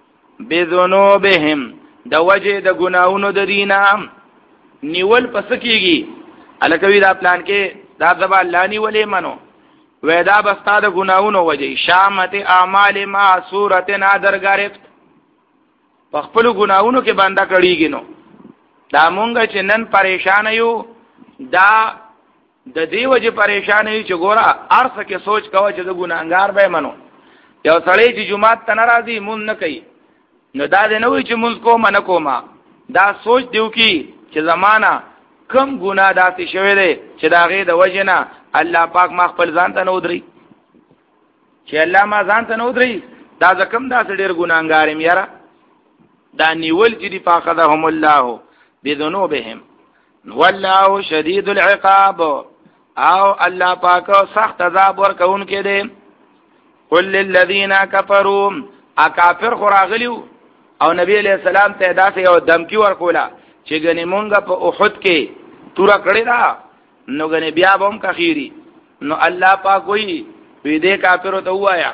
بذنوبهم د وجه د گناونو د دینا نیول پس کیږي الکوی دا پلان کې دا ځبا الله نیولې منو ودا بستا د گناونو وجه شامت اعمال ما صورت نادر گرفت په خپل گناونو کې باندې کړيږي نو دا مونږ چې نن پریشان یو دا د دې وجه پریشان یو چې ګوره ارث کې سوچ کوه چې د ګناګار به منو یو سړی چې جمعه ته ناراضي مون نه کوي نو دا دې نه وي چې مونږ کوم نه کوما دا سوچ دیو کی چې زمانہ کم ګناه داسې شوی دی چې دا غي د وجه نه الله پاک ما خپل ځان ته نو دري چې الله ما ځان ته نو دري دا زکم دا ډېر ګناګارم یاره دا نیول چې دی فاخذهم الله بذنوبهم والله شدید العقاب او الله پاک سخت عذاب ورکون کې دی قل للذین کفروا اکافر خراغلیو او نبی علیہ السلام ته داسې یو دمکی ورکولا چې غنی مونږ په احد کې تورا کړی دا نو غنی بیا بم کخیری نو الله پاک وی وی دې کافرو ته وایا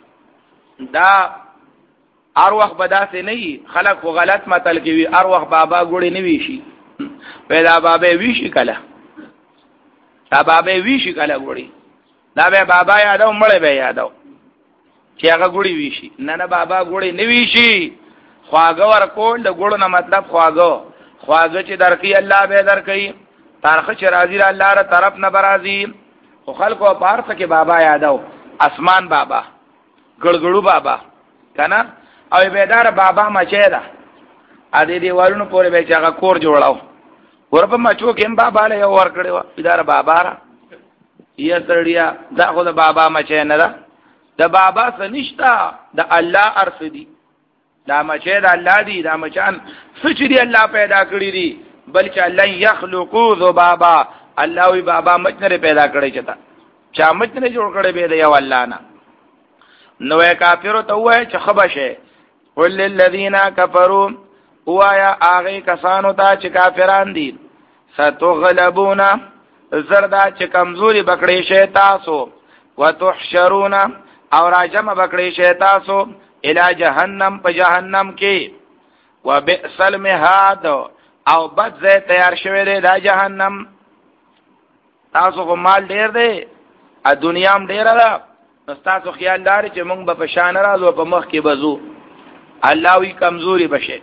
دا ار وخت بداسې نه خلق خو غلط متل کوي ار وخت بابا ګوړې نه وی شي پیدا بابا وی شي کله دا بابا وی شي کله ګوړې دا به بابا یادو مړې به یادو چې هغه ګوړې وی شي نه نه بابا ګوړې نه وی شي خواګه ورکول د ګوړو نه مطلب خواګه خواګه چې درکې الله به درکې تارخ چې راضي الله را طرف نه برازي خو خلکو پارڅ کې بابا یادو اسمان بابا ګړګړو بابا کنه او بیدار بابا مچې ده ا دې دیوالونو پورې به چې هغه کور جوړاو ورپه مچو کې بابا له ور کړو بیدار بابا را یې سړیا دا خو د بابا مچې نه ده د بابا سنشتا د الله ارث دي دا مچې د الله دي دا مچان سچري الله پیدا کړی دي بلکې الله يخلقو ذبابا الله وی بابا مچنه پیدا کړی چتا چا مچنه جوړ کړی به دی الله نه نو کافر ته وای چې خبشه قل للذین کفروا وایا هغه کسانو ته چې کافران دي ستغلبون زردا چې کمزوري بکړې شي تاسو وتحشرون او راجم بکړې شي تاسو الی جهنم په جهنم کې وبئس المهاد او بد زه تیار شوی دی دا جهنم تاسو کو مال ډیر دی ا دنیا هم ډیر ده تاسو خیال دار چې موږ په شان راځو په مخ کې بزو الله وی کمزوري بشه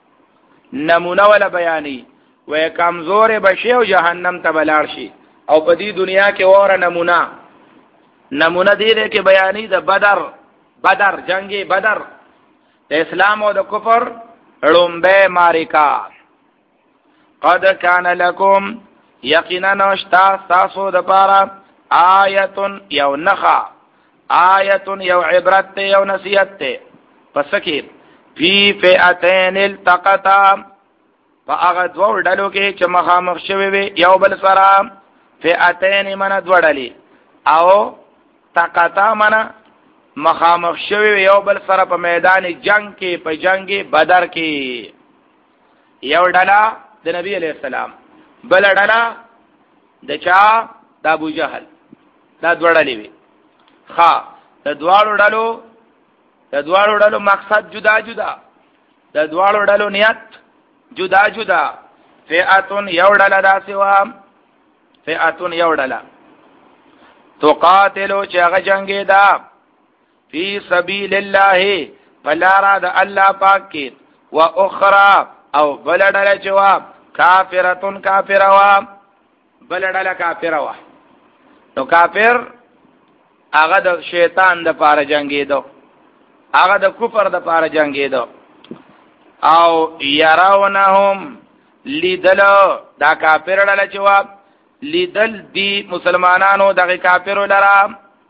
نمونه ولا بیانی و کمزور بشه او جهنم ته بلار شي او په دې دنیا کې وره نمونه نمونه دې کې بیانی د بدر بدر جنگي بدر د اسلام او د کفر لومبه ماریکا قد کان لکم یقینا نشتا تاسو د پاره آیتون یو نخا آیتون یو عبرت یو نصیحت ته پس کې فی فئتین التقطا فاغه دوه ډلو کې چې مخامخ شوي وي یو بل سره فئتین من دوه ډلې او تقطا من مخامخ شوي یو بل سره په میدان جنگ کې په جنگ بدر کې یو ډله د نبی علیہ السلام بل ډله د چا د ابو جهل دا دوه ډلې وي ښا د دوه ډلو د دوه ډلو مقصد جدا جدا د دوه ډلو نیت جدا جدا فئاتون یو ډله داسې و فئاتون یو ډله تقاتلو چې هغه جنگي دا فی سبیل الله فلارا د الله پاک کې و اخرى او بلډله جواب کافرتون کافر وا بلډله کافر وا نو کافر هغه د شیطان د پاره جنگي دو هغه د کفر د پاره جنگي دو او يرونهم لیدل دا کافر ډله جواب لیدل دی مسلمانانو دغه کافر لرا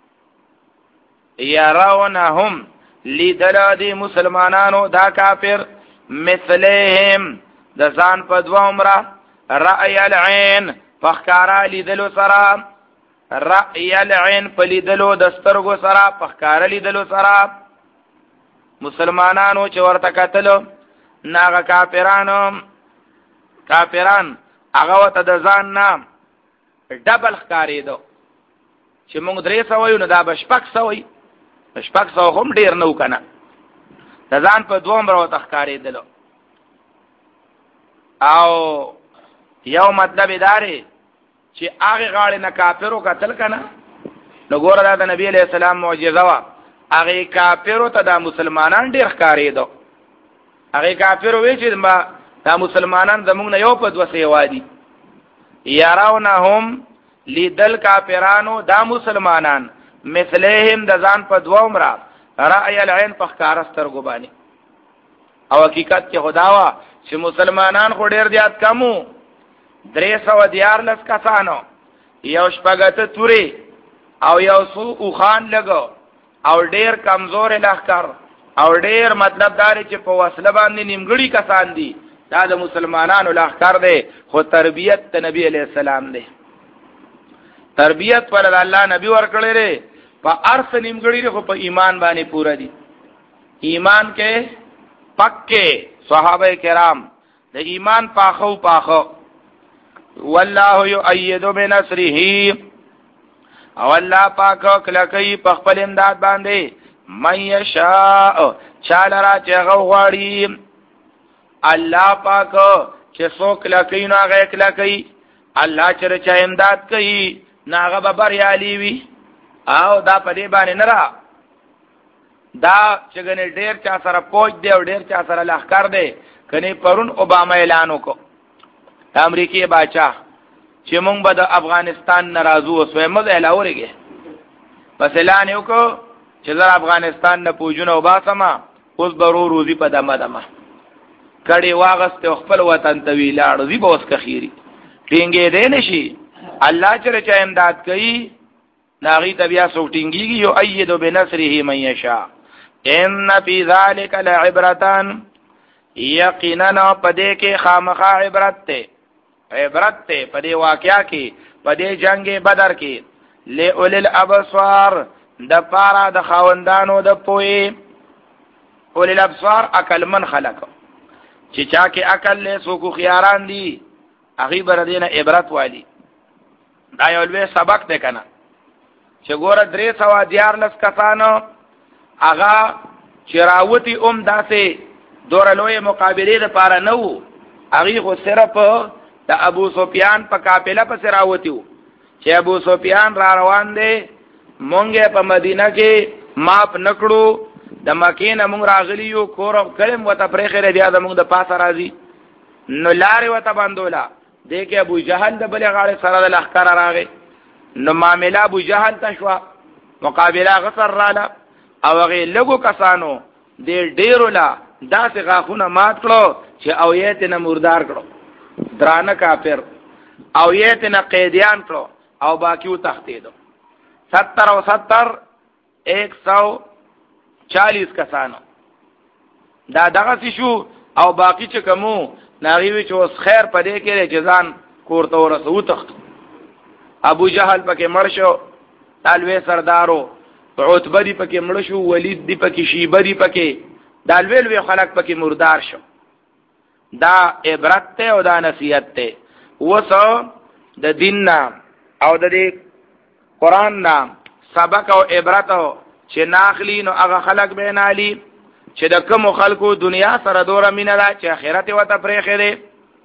يرونهم لیدل دی مسلمانانو دا کافر مثلهم د ځان په دوه عمره رأي العين فخکارا لیدلو سره رأی العین پلیدلو دسترګو سره پخکار لیدلو سره مسلمانانو چې ورته کتلو ناغه کافرانو کافران هغه وته د ځان نام ډبل ښکارېدو چې موږ درې سوه یو نو دا به شپږ سوه وي شپږ سوه هم ډېر نه و که نه د ځان په دومره ورته ښکارېدلو او یو مطلب یې دا دی چې هغې غاړې نه کافرو کتل که نه نو ګوره دا د نبي علیه السلام معجزه وه هغې کافرو ته دا مسلمانان ډېر ښکارېدو هغې کافرو وی چې دا مسلمانان زمونږ نه یو په دوه سیوا دي یرونهم لیدل کافرانو دا مسلمانان مثلهم د ځان په دوه عمره رأی العین په ښکاره سترګو باندې او حقیقت کې خدا وه چې مسلمانان خو ډېر زیات کم وو درې سوه دیارلس کسانو یو شپږته تورې او یو څو اوښان لږو او ډېر کمزورې لښکر او ډېر مطلب دا دی چې په وسله باندې نیمګړي کسان دي دا د مسلمانانو لښکر دی خو تربیت د نبی علیه السلام دی تربیت پر د الله نبی ورکړی دی په هر څه نیمګړي دی خو په ایمان باندې پوره دي ایمان کې پکې صحابه کرام د ایمان پاخو پاخو والله یؤید بنصره او الله پاک کلکې په خپل امداد باندې من یشاء چاله را چې غواړي الله پاک چې څوک کلکې نو هغه کلکې الله چې چا امداد کوي نو هغه به بریالي وي او دا په دې باندې نه را دا چې ګنې ډېر چا سره پوج دی او ډېر چا سره لښکر دی کني پرون اوباما اعلان وکړو د امریکې باچا چې مونږ به د افغانستان نه راځو اوس وایم موږ اعلان ورېږي بس اعلان یې وکړو چې زه افغانستان نه پوجونه وباسم اوس به رو روزي په دمه دمه کړې واغستې او خپل وطن ته وی لاړو زی به اوس کخیري ټینګېدی نه شي الله چې چا امداد کوي نو هغې ته بیا څوک ټینګېږي یؤید بنصره من یشاء ان فی ذلک لعبرة یقینا په دې کې خامخا عبرت ته عبرت ته په دې واقعیا کې په دې جنگ بدر کې لئول الابصار د پارا د خاوندانو د پوي اول الابصار عقل من خلق چې چا کې عقل له سوکو خياران دي هغه بر دینه عبرت والی دا یو لوی سبق ده کنه چې ګوره درې سوا دیارلس کسانو هغه چراوتی اوم داسې دور لوی مقابله د پاره نه وو هغه خو صرف د ابو سفیان په قافله په سراوتی وو چې ابو سفیان را روان دی مونږه په مدینه کې ماپ نکړو د مکې نه مونږ راغلی یو کور کلم وته پرېخره بیا د مونږ د پاسه راځي نو لارې وته باندولا دې کې ابو جهل د بلې غاړې سره د لښکر راغی نو معاملې ابو جهل ته شو مقابله غسر رااله او هغه لګو کسانو دې ډیرو لا داسې غاخونه مات کړو چې او یې ته مردار کړو درانه کافر او یې ته قیدیان کړو او باقی و تختیدو ستر او ستر ایک سو چالیس کسانو دا دغه شو او باقی چې کومو ناغیوی چې اوس خیر پدې کې چې ځان کوړته ورسو تخت ابو جهل پکې مړ شو دالوی سردارو عتبه دی پکې مړ شو ولید دی پکې شیبه دی پکې دالوی لوی خلق پکې مردار شو دا عبرت ته او دا نصیحت ته وسو د دین نام او د دې قران نام سبق او عبرت چې ناخلی نو هغه خلق به نالي چې د کوم خلقو دنیا سره دوره مینه ده چې آخرت وته پرېخې ده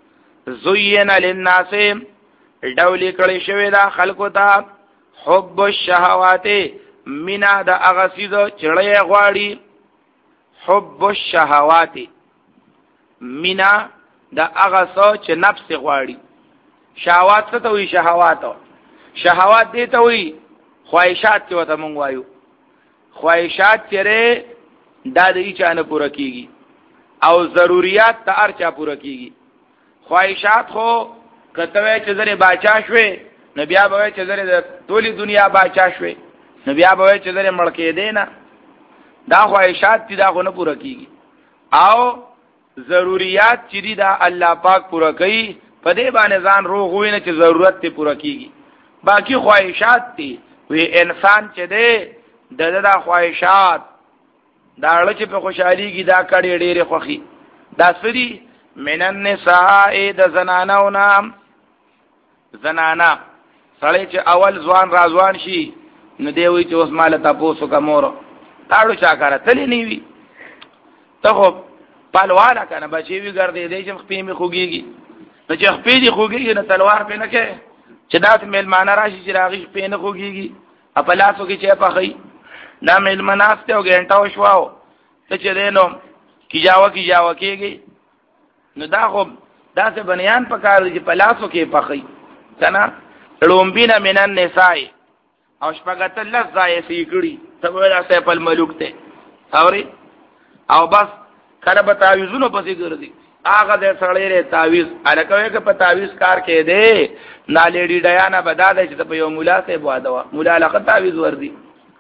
زین للناس ډول کړي شوی دا خلقو ته حب الشهوات مینا د هغه سیز چړې غواړي حب الشهوات مینا د هغه سوچ نفس غواړي شهوات څه ته وي شهوات شهوات دې ته وي خواهشات چې وته مونږ وایو خواهشات چیرې دا د هیچا نه پوره کیږي او ضرورت ته هر چا پوره کیږي خواهشات خو کته چې زره باچا شوي نو بیا به چې زره د ټولي دنیا باچا شوي نو بیا به چې زره مړ کې دی نه دا خواهشات دي دا خو نه پوره کیږي او ضرورت چې دا الله پاک پوره کوي په دې باندې ځان روغ ویني چې ضرورت ته پوره کیږي باقی خواهشات دي وی انسان چې دی د د خواهشات دا اړه چې په خوشحاليږي دا کړي ډېرې خوخي دا سړي من النساء د زنانو نام زنانا سړی چې اول ځوان رازوان شي نو دی وی چې اوس مال تاسو کومورو تاړو چا کار تللی نیوي ته خو پالواله کنه بچي وی ګرځي دی چې خپې می خوګيږي نو چې خپې دي خوګيږي نو تلوار په نه کې چې دا مېلمانه راشي چې راغی خپې نه خوګيږي خپل لاسو کې چې پخې دا مېلمناسته او ګنټه وشواو ته چې دینو کیجاوه کیجاوه کېږي نو دا خو دا څه بنیان پکار دي چې په لاسو کې پخې کنه لومبینا من النساء او شپږت لږ ځای سي کړی ته ولا سه په ملوک ته اوري او بس کله به تعویذونو پسې ګرځي هغه د سړی له تعویذ الکوي که په تعویذ کار کې دی نالیډي ډیانا بداده چې په یو مولا ته بوادوا مولا لقد تعویذ وردی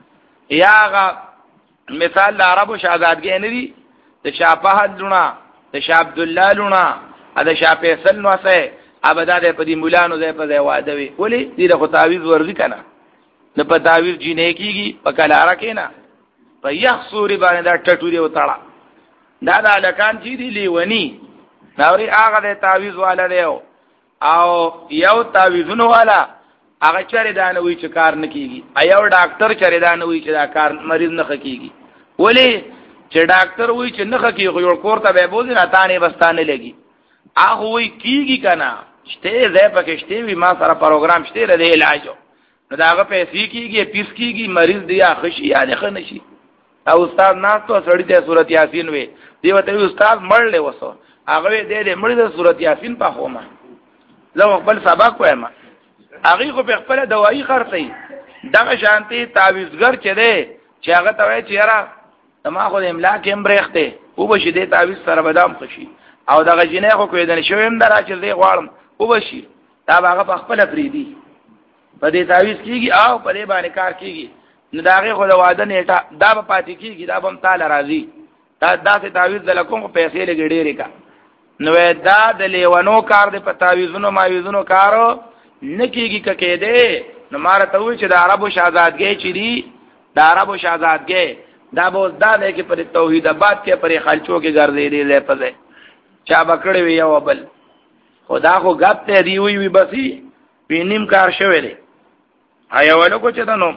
یا هغه مثال د عربو شهزادګي نه دي د شاپه لونه د شاه عبد الله لونه ا د شاه فیصل نو سه ابداده په دې مولانو ځای په ځای واده وي ولی دې د تعویذ وردی کنه نه په تعویذ جینې کیږي په کلاره کې نه په یخ سوري باندې دا ټټوري وتاړه دا د الکان چې دی لیونی ناوري هغه د تعویذ والا دی او یو تعویذونو والا هغه چره دا نه وی چې کار نه کیږي ایو ډاکټر چره دا نه وی چې دا کار مریض نه کیږي ولی چې ډاکټر وی چې نه کیږي یو کوړه به بوزي نه تانه بستانه لګي هغه وی کیږي کنه شته زه پکې شته وی ما سره پروګرام شته ر علاج نو دا هغه پیسې کیږي پیس کیږي مریض دی اخشي یا نه خنشي او استاد ناس ته سړی ته سورۃ یاسین وی دی وته استاد مړل وسو هغه دې دې مړ د سورۃ یاسین په خومه زه خپل سبق وایم هغه خو په خپل دوايي خرڅي دغه شانتي تعویذګر چې دی چې هغه ته وایي چې یاره تما خو املا کې امبرخته او بشي دې تعویذ سره بدام خوشي او دغه جنې خو کوي د شویم درا چې زه غواړم او بشي دا هغه په خپل فریدي په دې تعویذ کیږي او په دې باندې کار کیږي نو داغه خو د واده نیټه دا په پاتې کیږي دا هم تعالی راضي دا داسې تعویذ د لکوم پیسې لګې ډېرې کا نو دا د لیوانو کار دی په تعویذونو ماویذونو کارو نکیږي ککې دی نو مار ته وی چې د عربو شهزادګي چې دی د عربو شهزادګي دا به دا نه کې پر توحید آباد کې پر خلچو کې ګرځې دی له پځه چا بکړې وی یو بل خدا خو غب ته دی وی وی بسي پینیم کار شوی دی آیا ولو کو چې دنو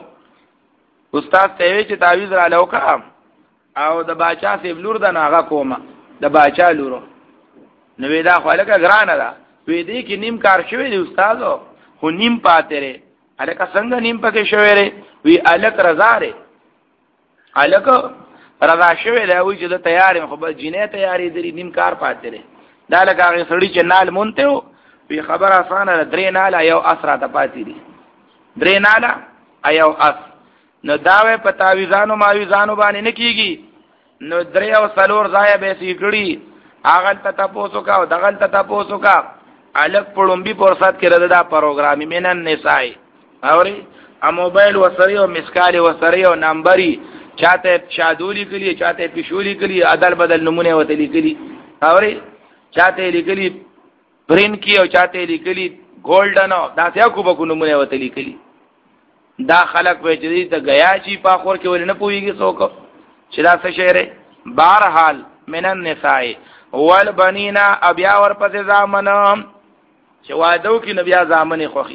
استاد ته وی چې تعویذ را لوکا او د باچا سی بلور د ناغه کومه د باچا لورو نو دا خو لکه ګرانه ده وی دې کې نیم کار شوی دی استادو خو نیم پاتې ره الکه څنګه نیم پکې شوی ره وی الک رضا ره الک رضا شوی دی وی چې د تیارې خو به جنې تیاری دی نیم کار پاتې ره دا لکه هغه سړی چې نال مونته وی خبر اسانه درې نال یو اسره ته پاتې دي درې نال ایو اس نو داوی په تعویذانو ماویذانو باندې نه کیږي نو درې او څلور ځای به سي کړی اغل ته تاسو کا او دغل ته تاسو کا الک پړومبي فرصت کې ردا پروګرامي مینن نسای اوري ا موبایل وسري او مسکال وسري او نمبري چاته شادولي کلی چاته پښولي کلی عدل بدل نمونه وته لیکلي اوري چاته لیکلي برین کی او چاته لیکلي ګولډن او داسیا کو به کو نمونه وته لیکلي دا خلق وجدي ته غیا چی په خور کې ول نه پويږي څوک چې دا څه شعر بهرحال منن نساء والبنینا ابیا ور پسې زامن چې وادو کې نبیا زامن خوخي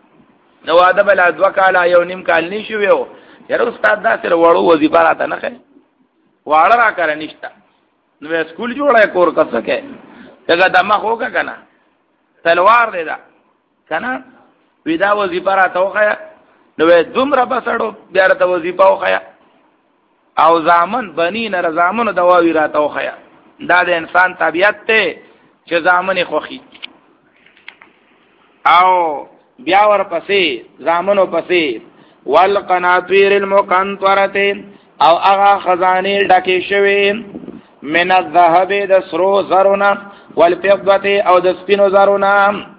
نو واده بل ادوا کاله یو نیم کال نشو یو یره استاد دا سره وړو وظیفه راته نه کوي واړه را کار نشتا نو سکول جوړه کور کسکه دغه دمه هوګه کنه تلوار دی دا کنه ودا وظیفه راته وخیا نو دومره بسړو بیا راته وظیفه وخیا او زامن بنی نه زامن دواوی راته وخیا دا د انسان طبیعت ته چې زامن خوخي او بیا ور پسې زامنو پسې والقناطیر المقنطره او هغه خزانه ډکه شوی من الذهب د سرو زرونه والفضه او د سپینو زرونه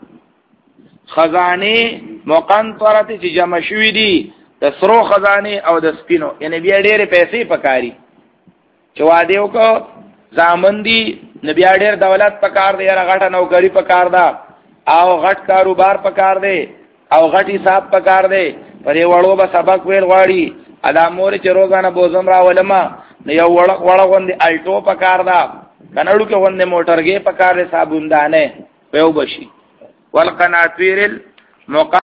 خزانه مقنطره چې جمع شوی دي د سرو خزانه او د سپینو یعنی بیا ډېر پیسې پکاري چې واده وکړو زامن دي نبي ډېر دولت پکار دی را غټه نوکری پکار دا او غټ کاروبار پکار دی او غټي صاحب پکار دی پرې وړو به سبق ویل غواړي ادا مور چې روزانه بوزم راولما یو وړ وړ غوندي الټو پکار دا کنړو کې غوندي موټرګي پکار دی صابوندانه په وبشي والقناطير المق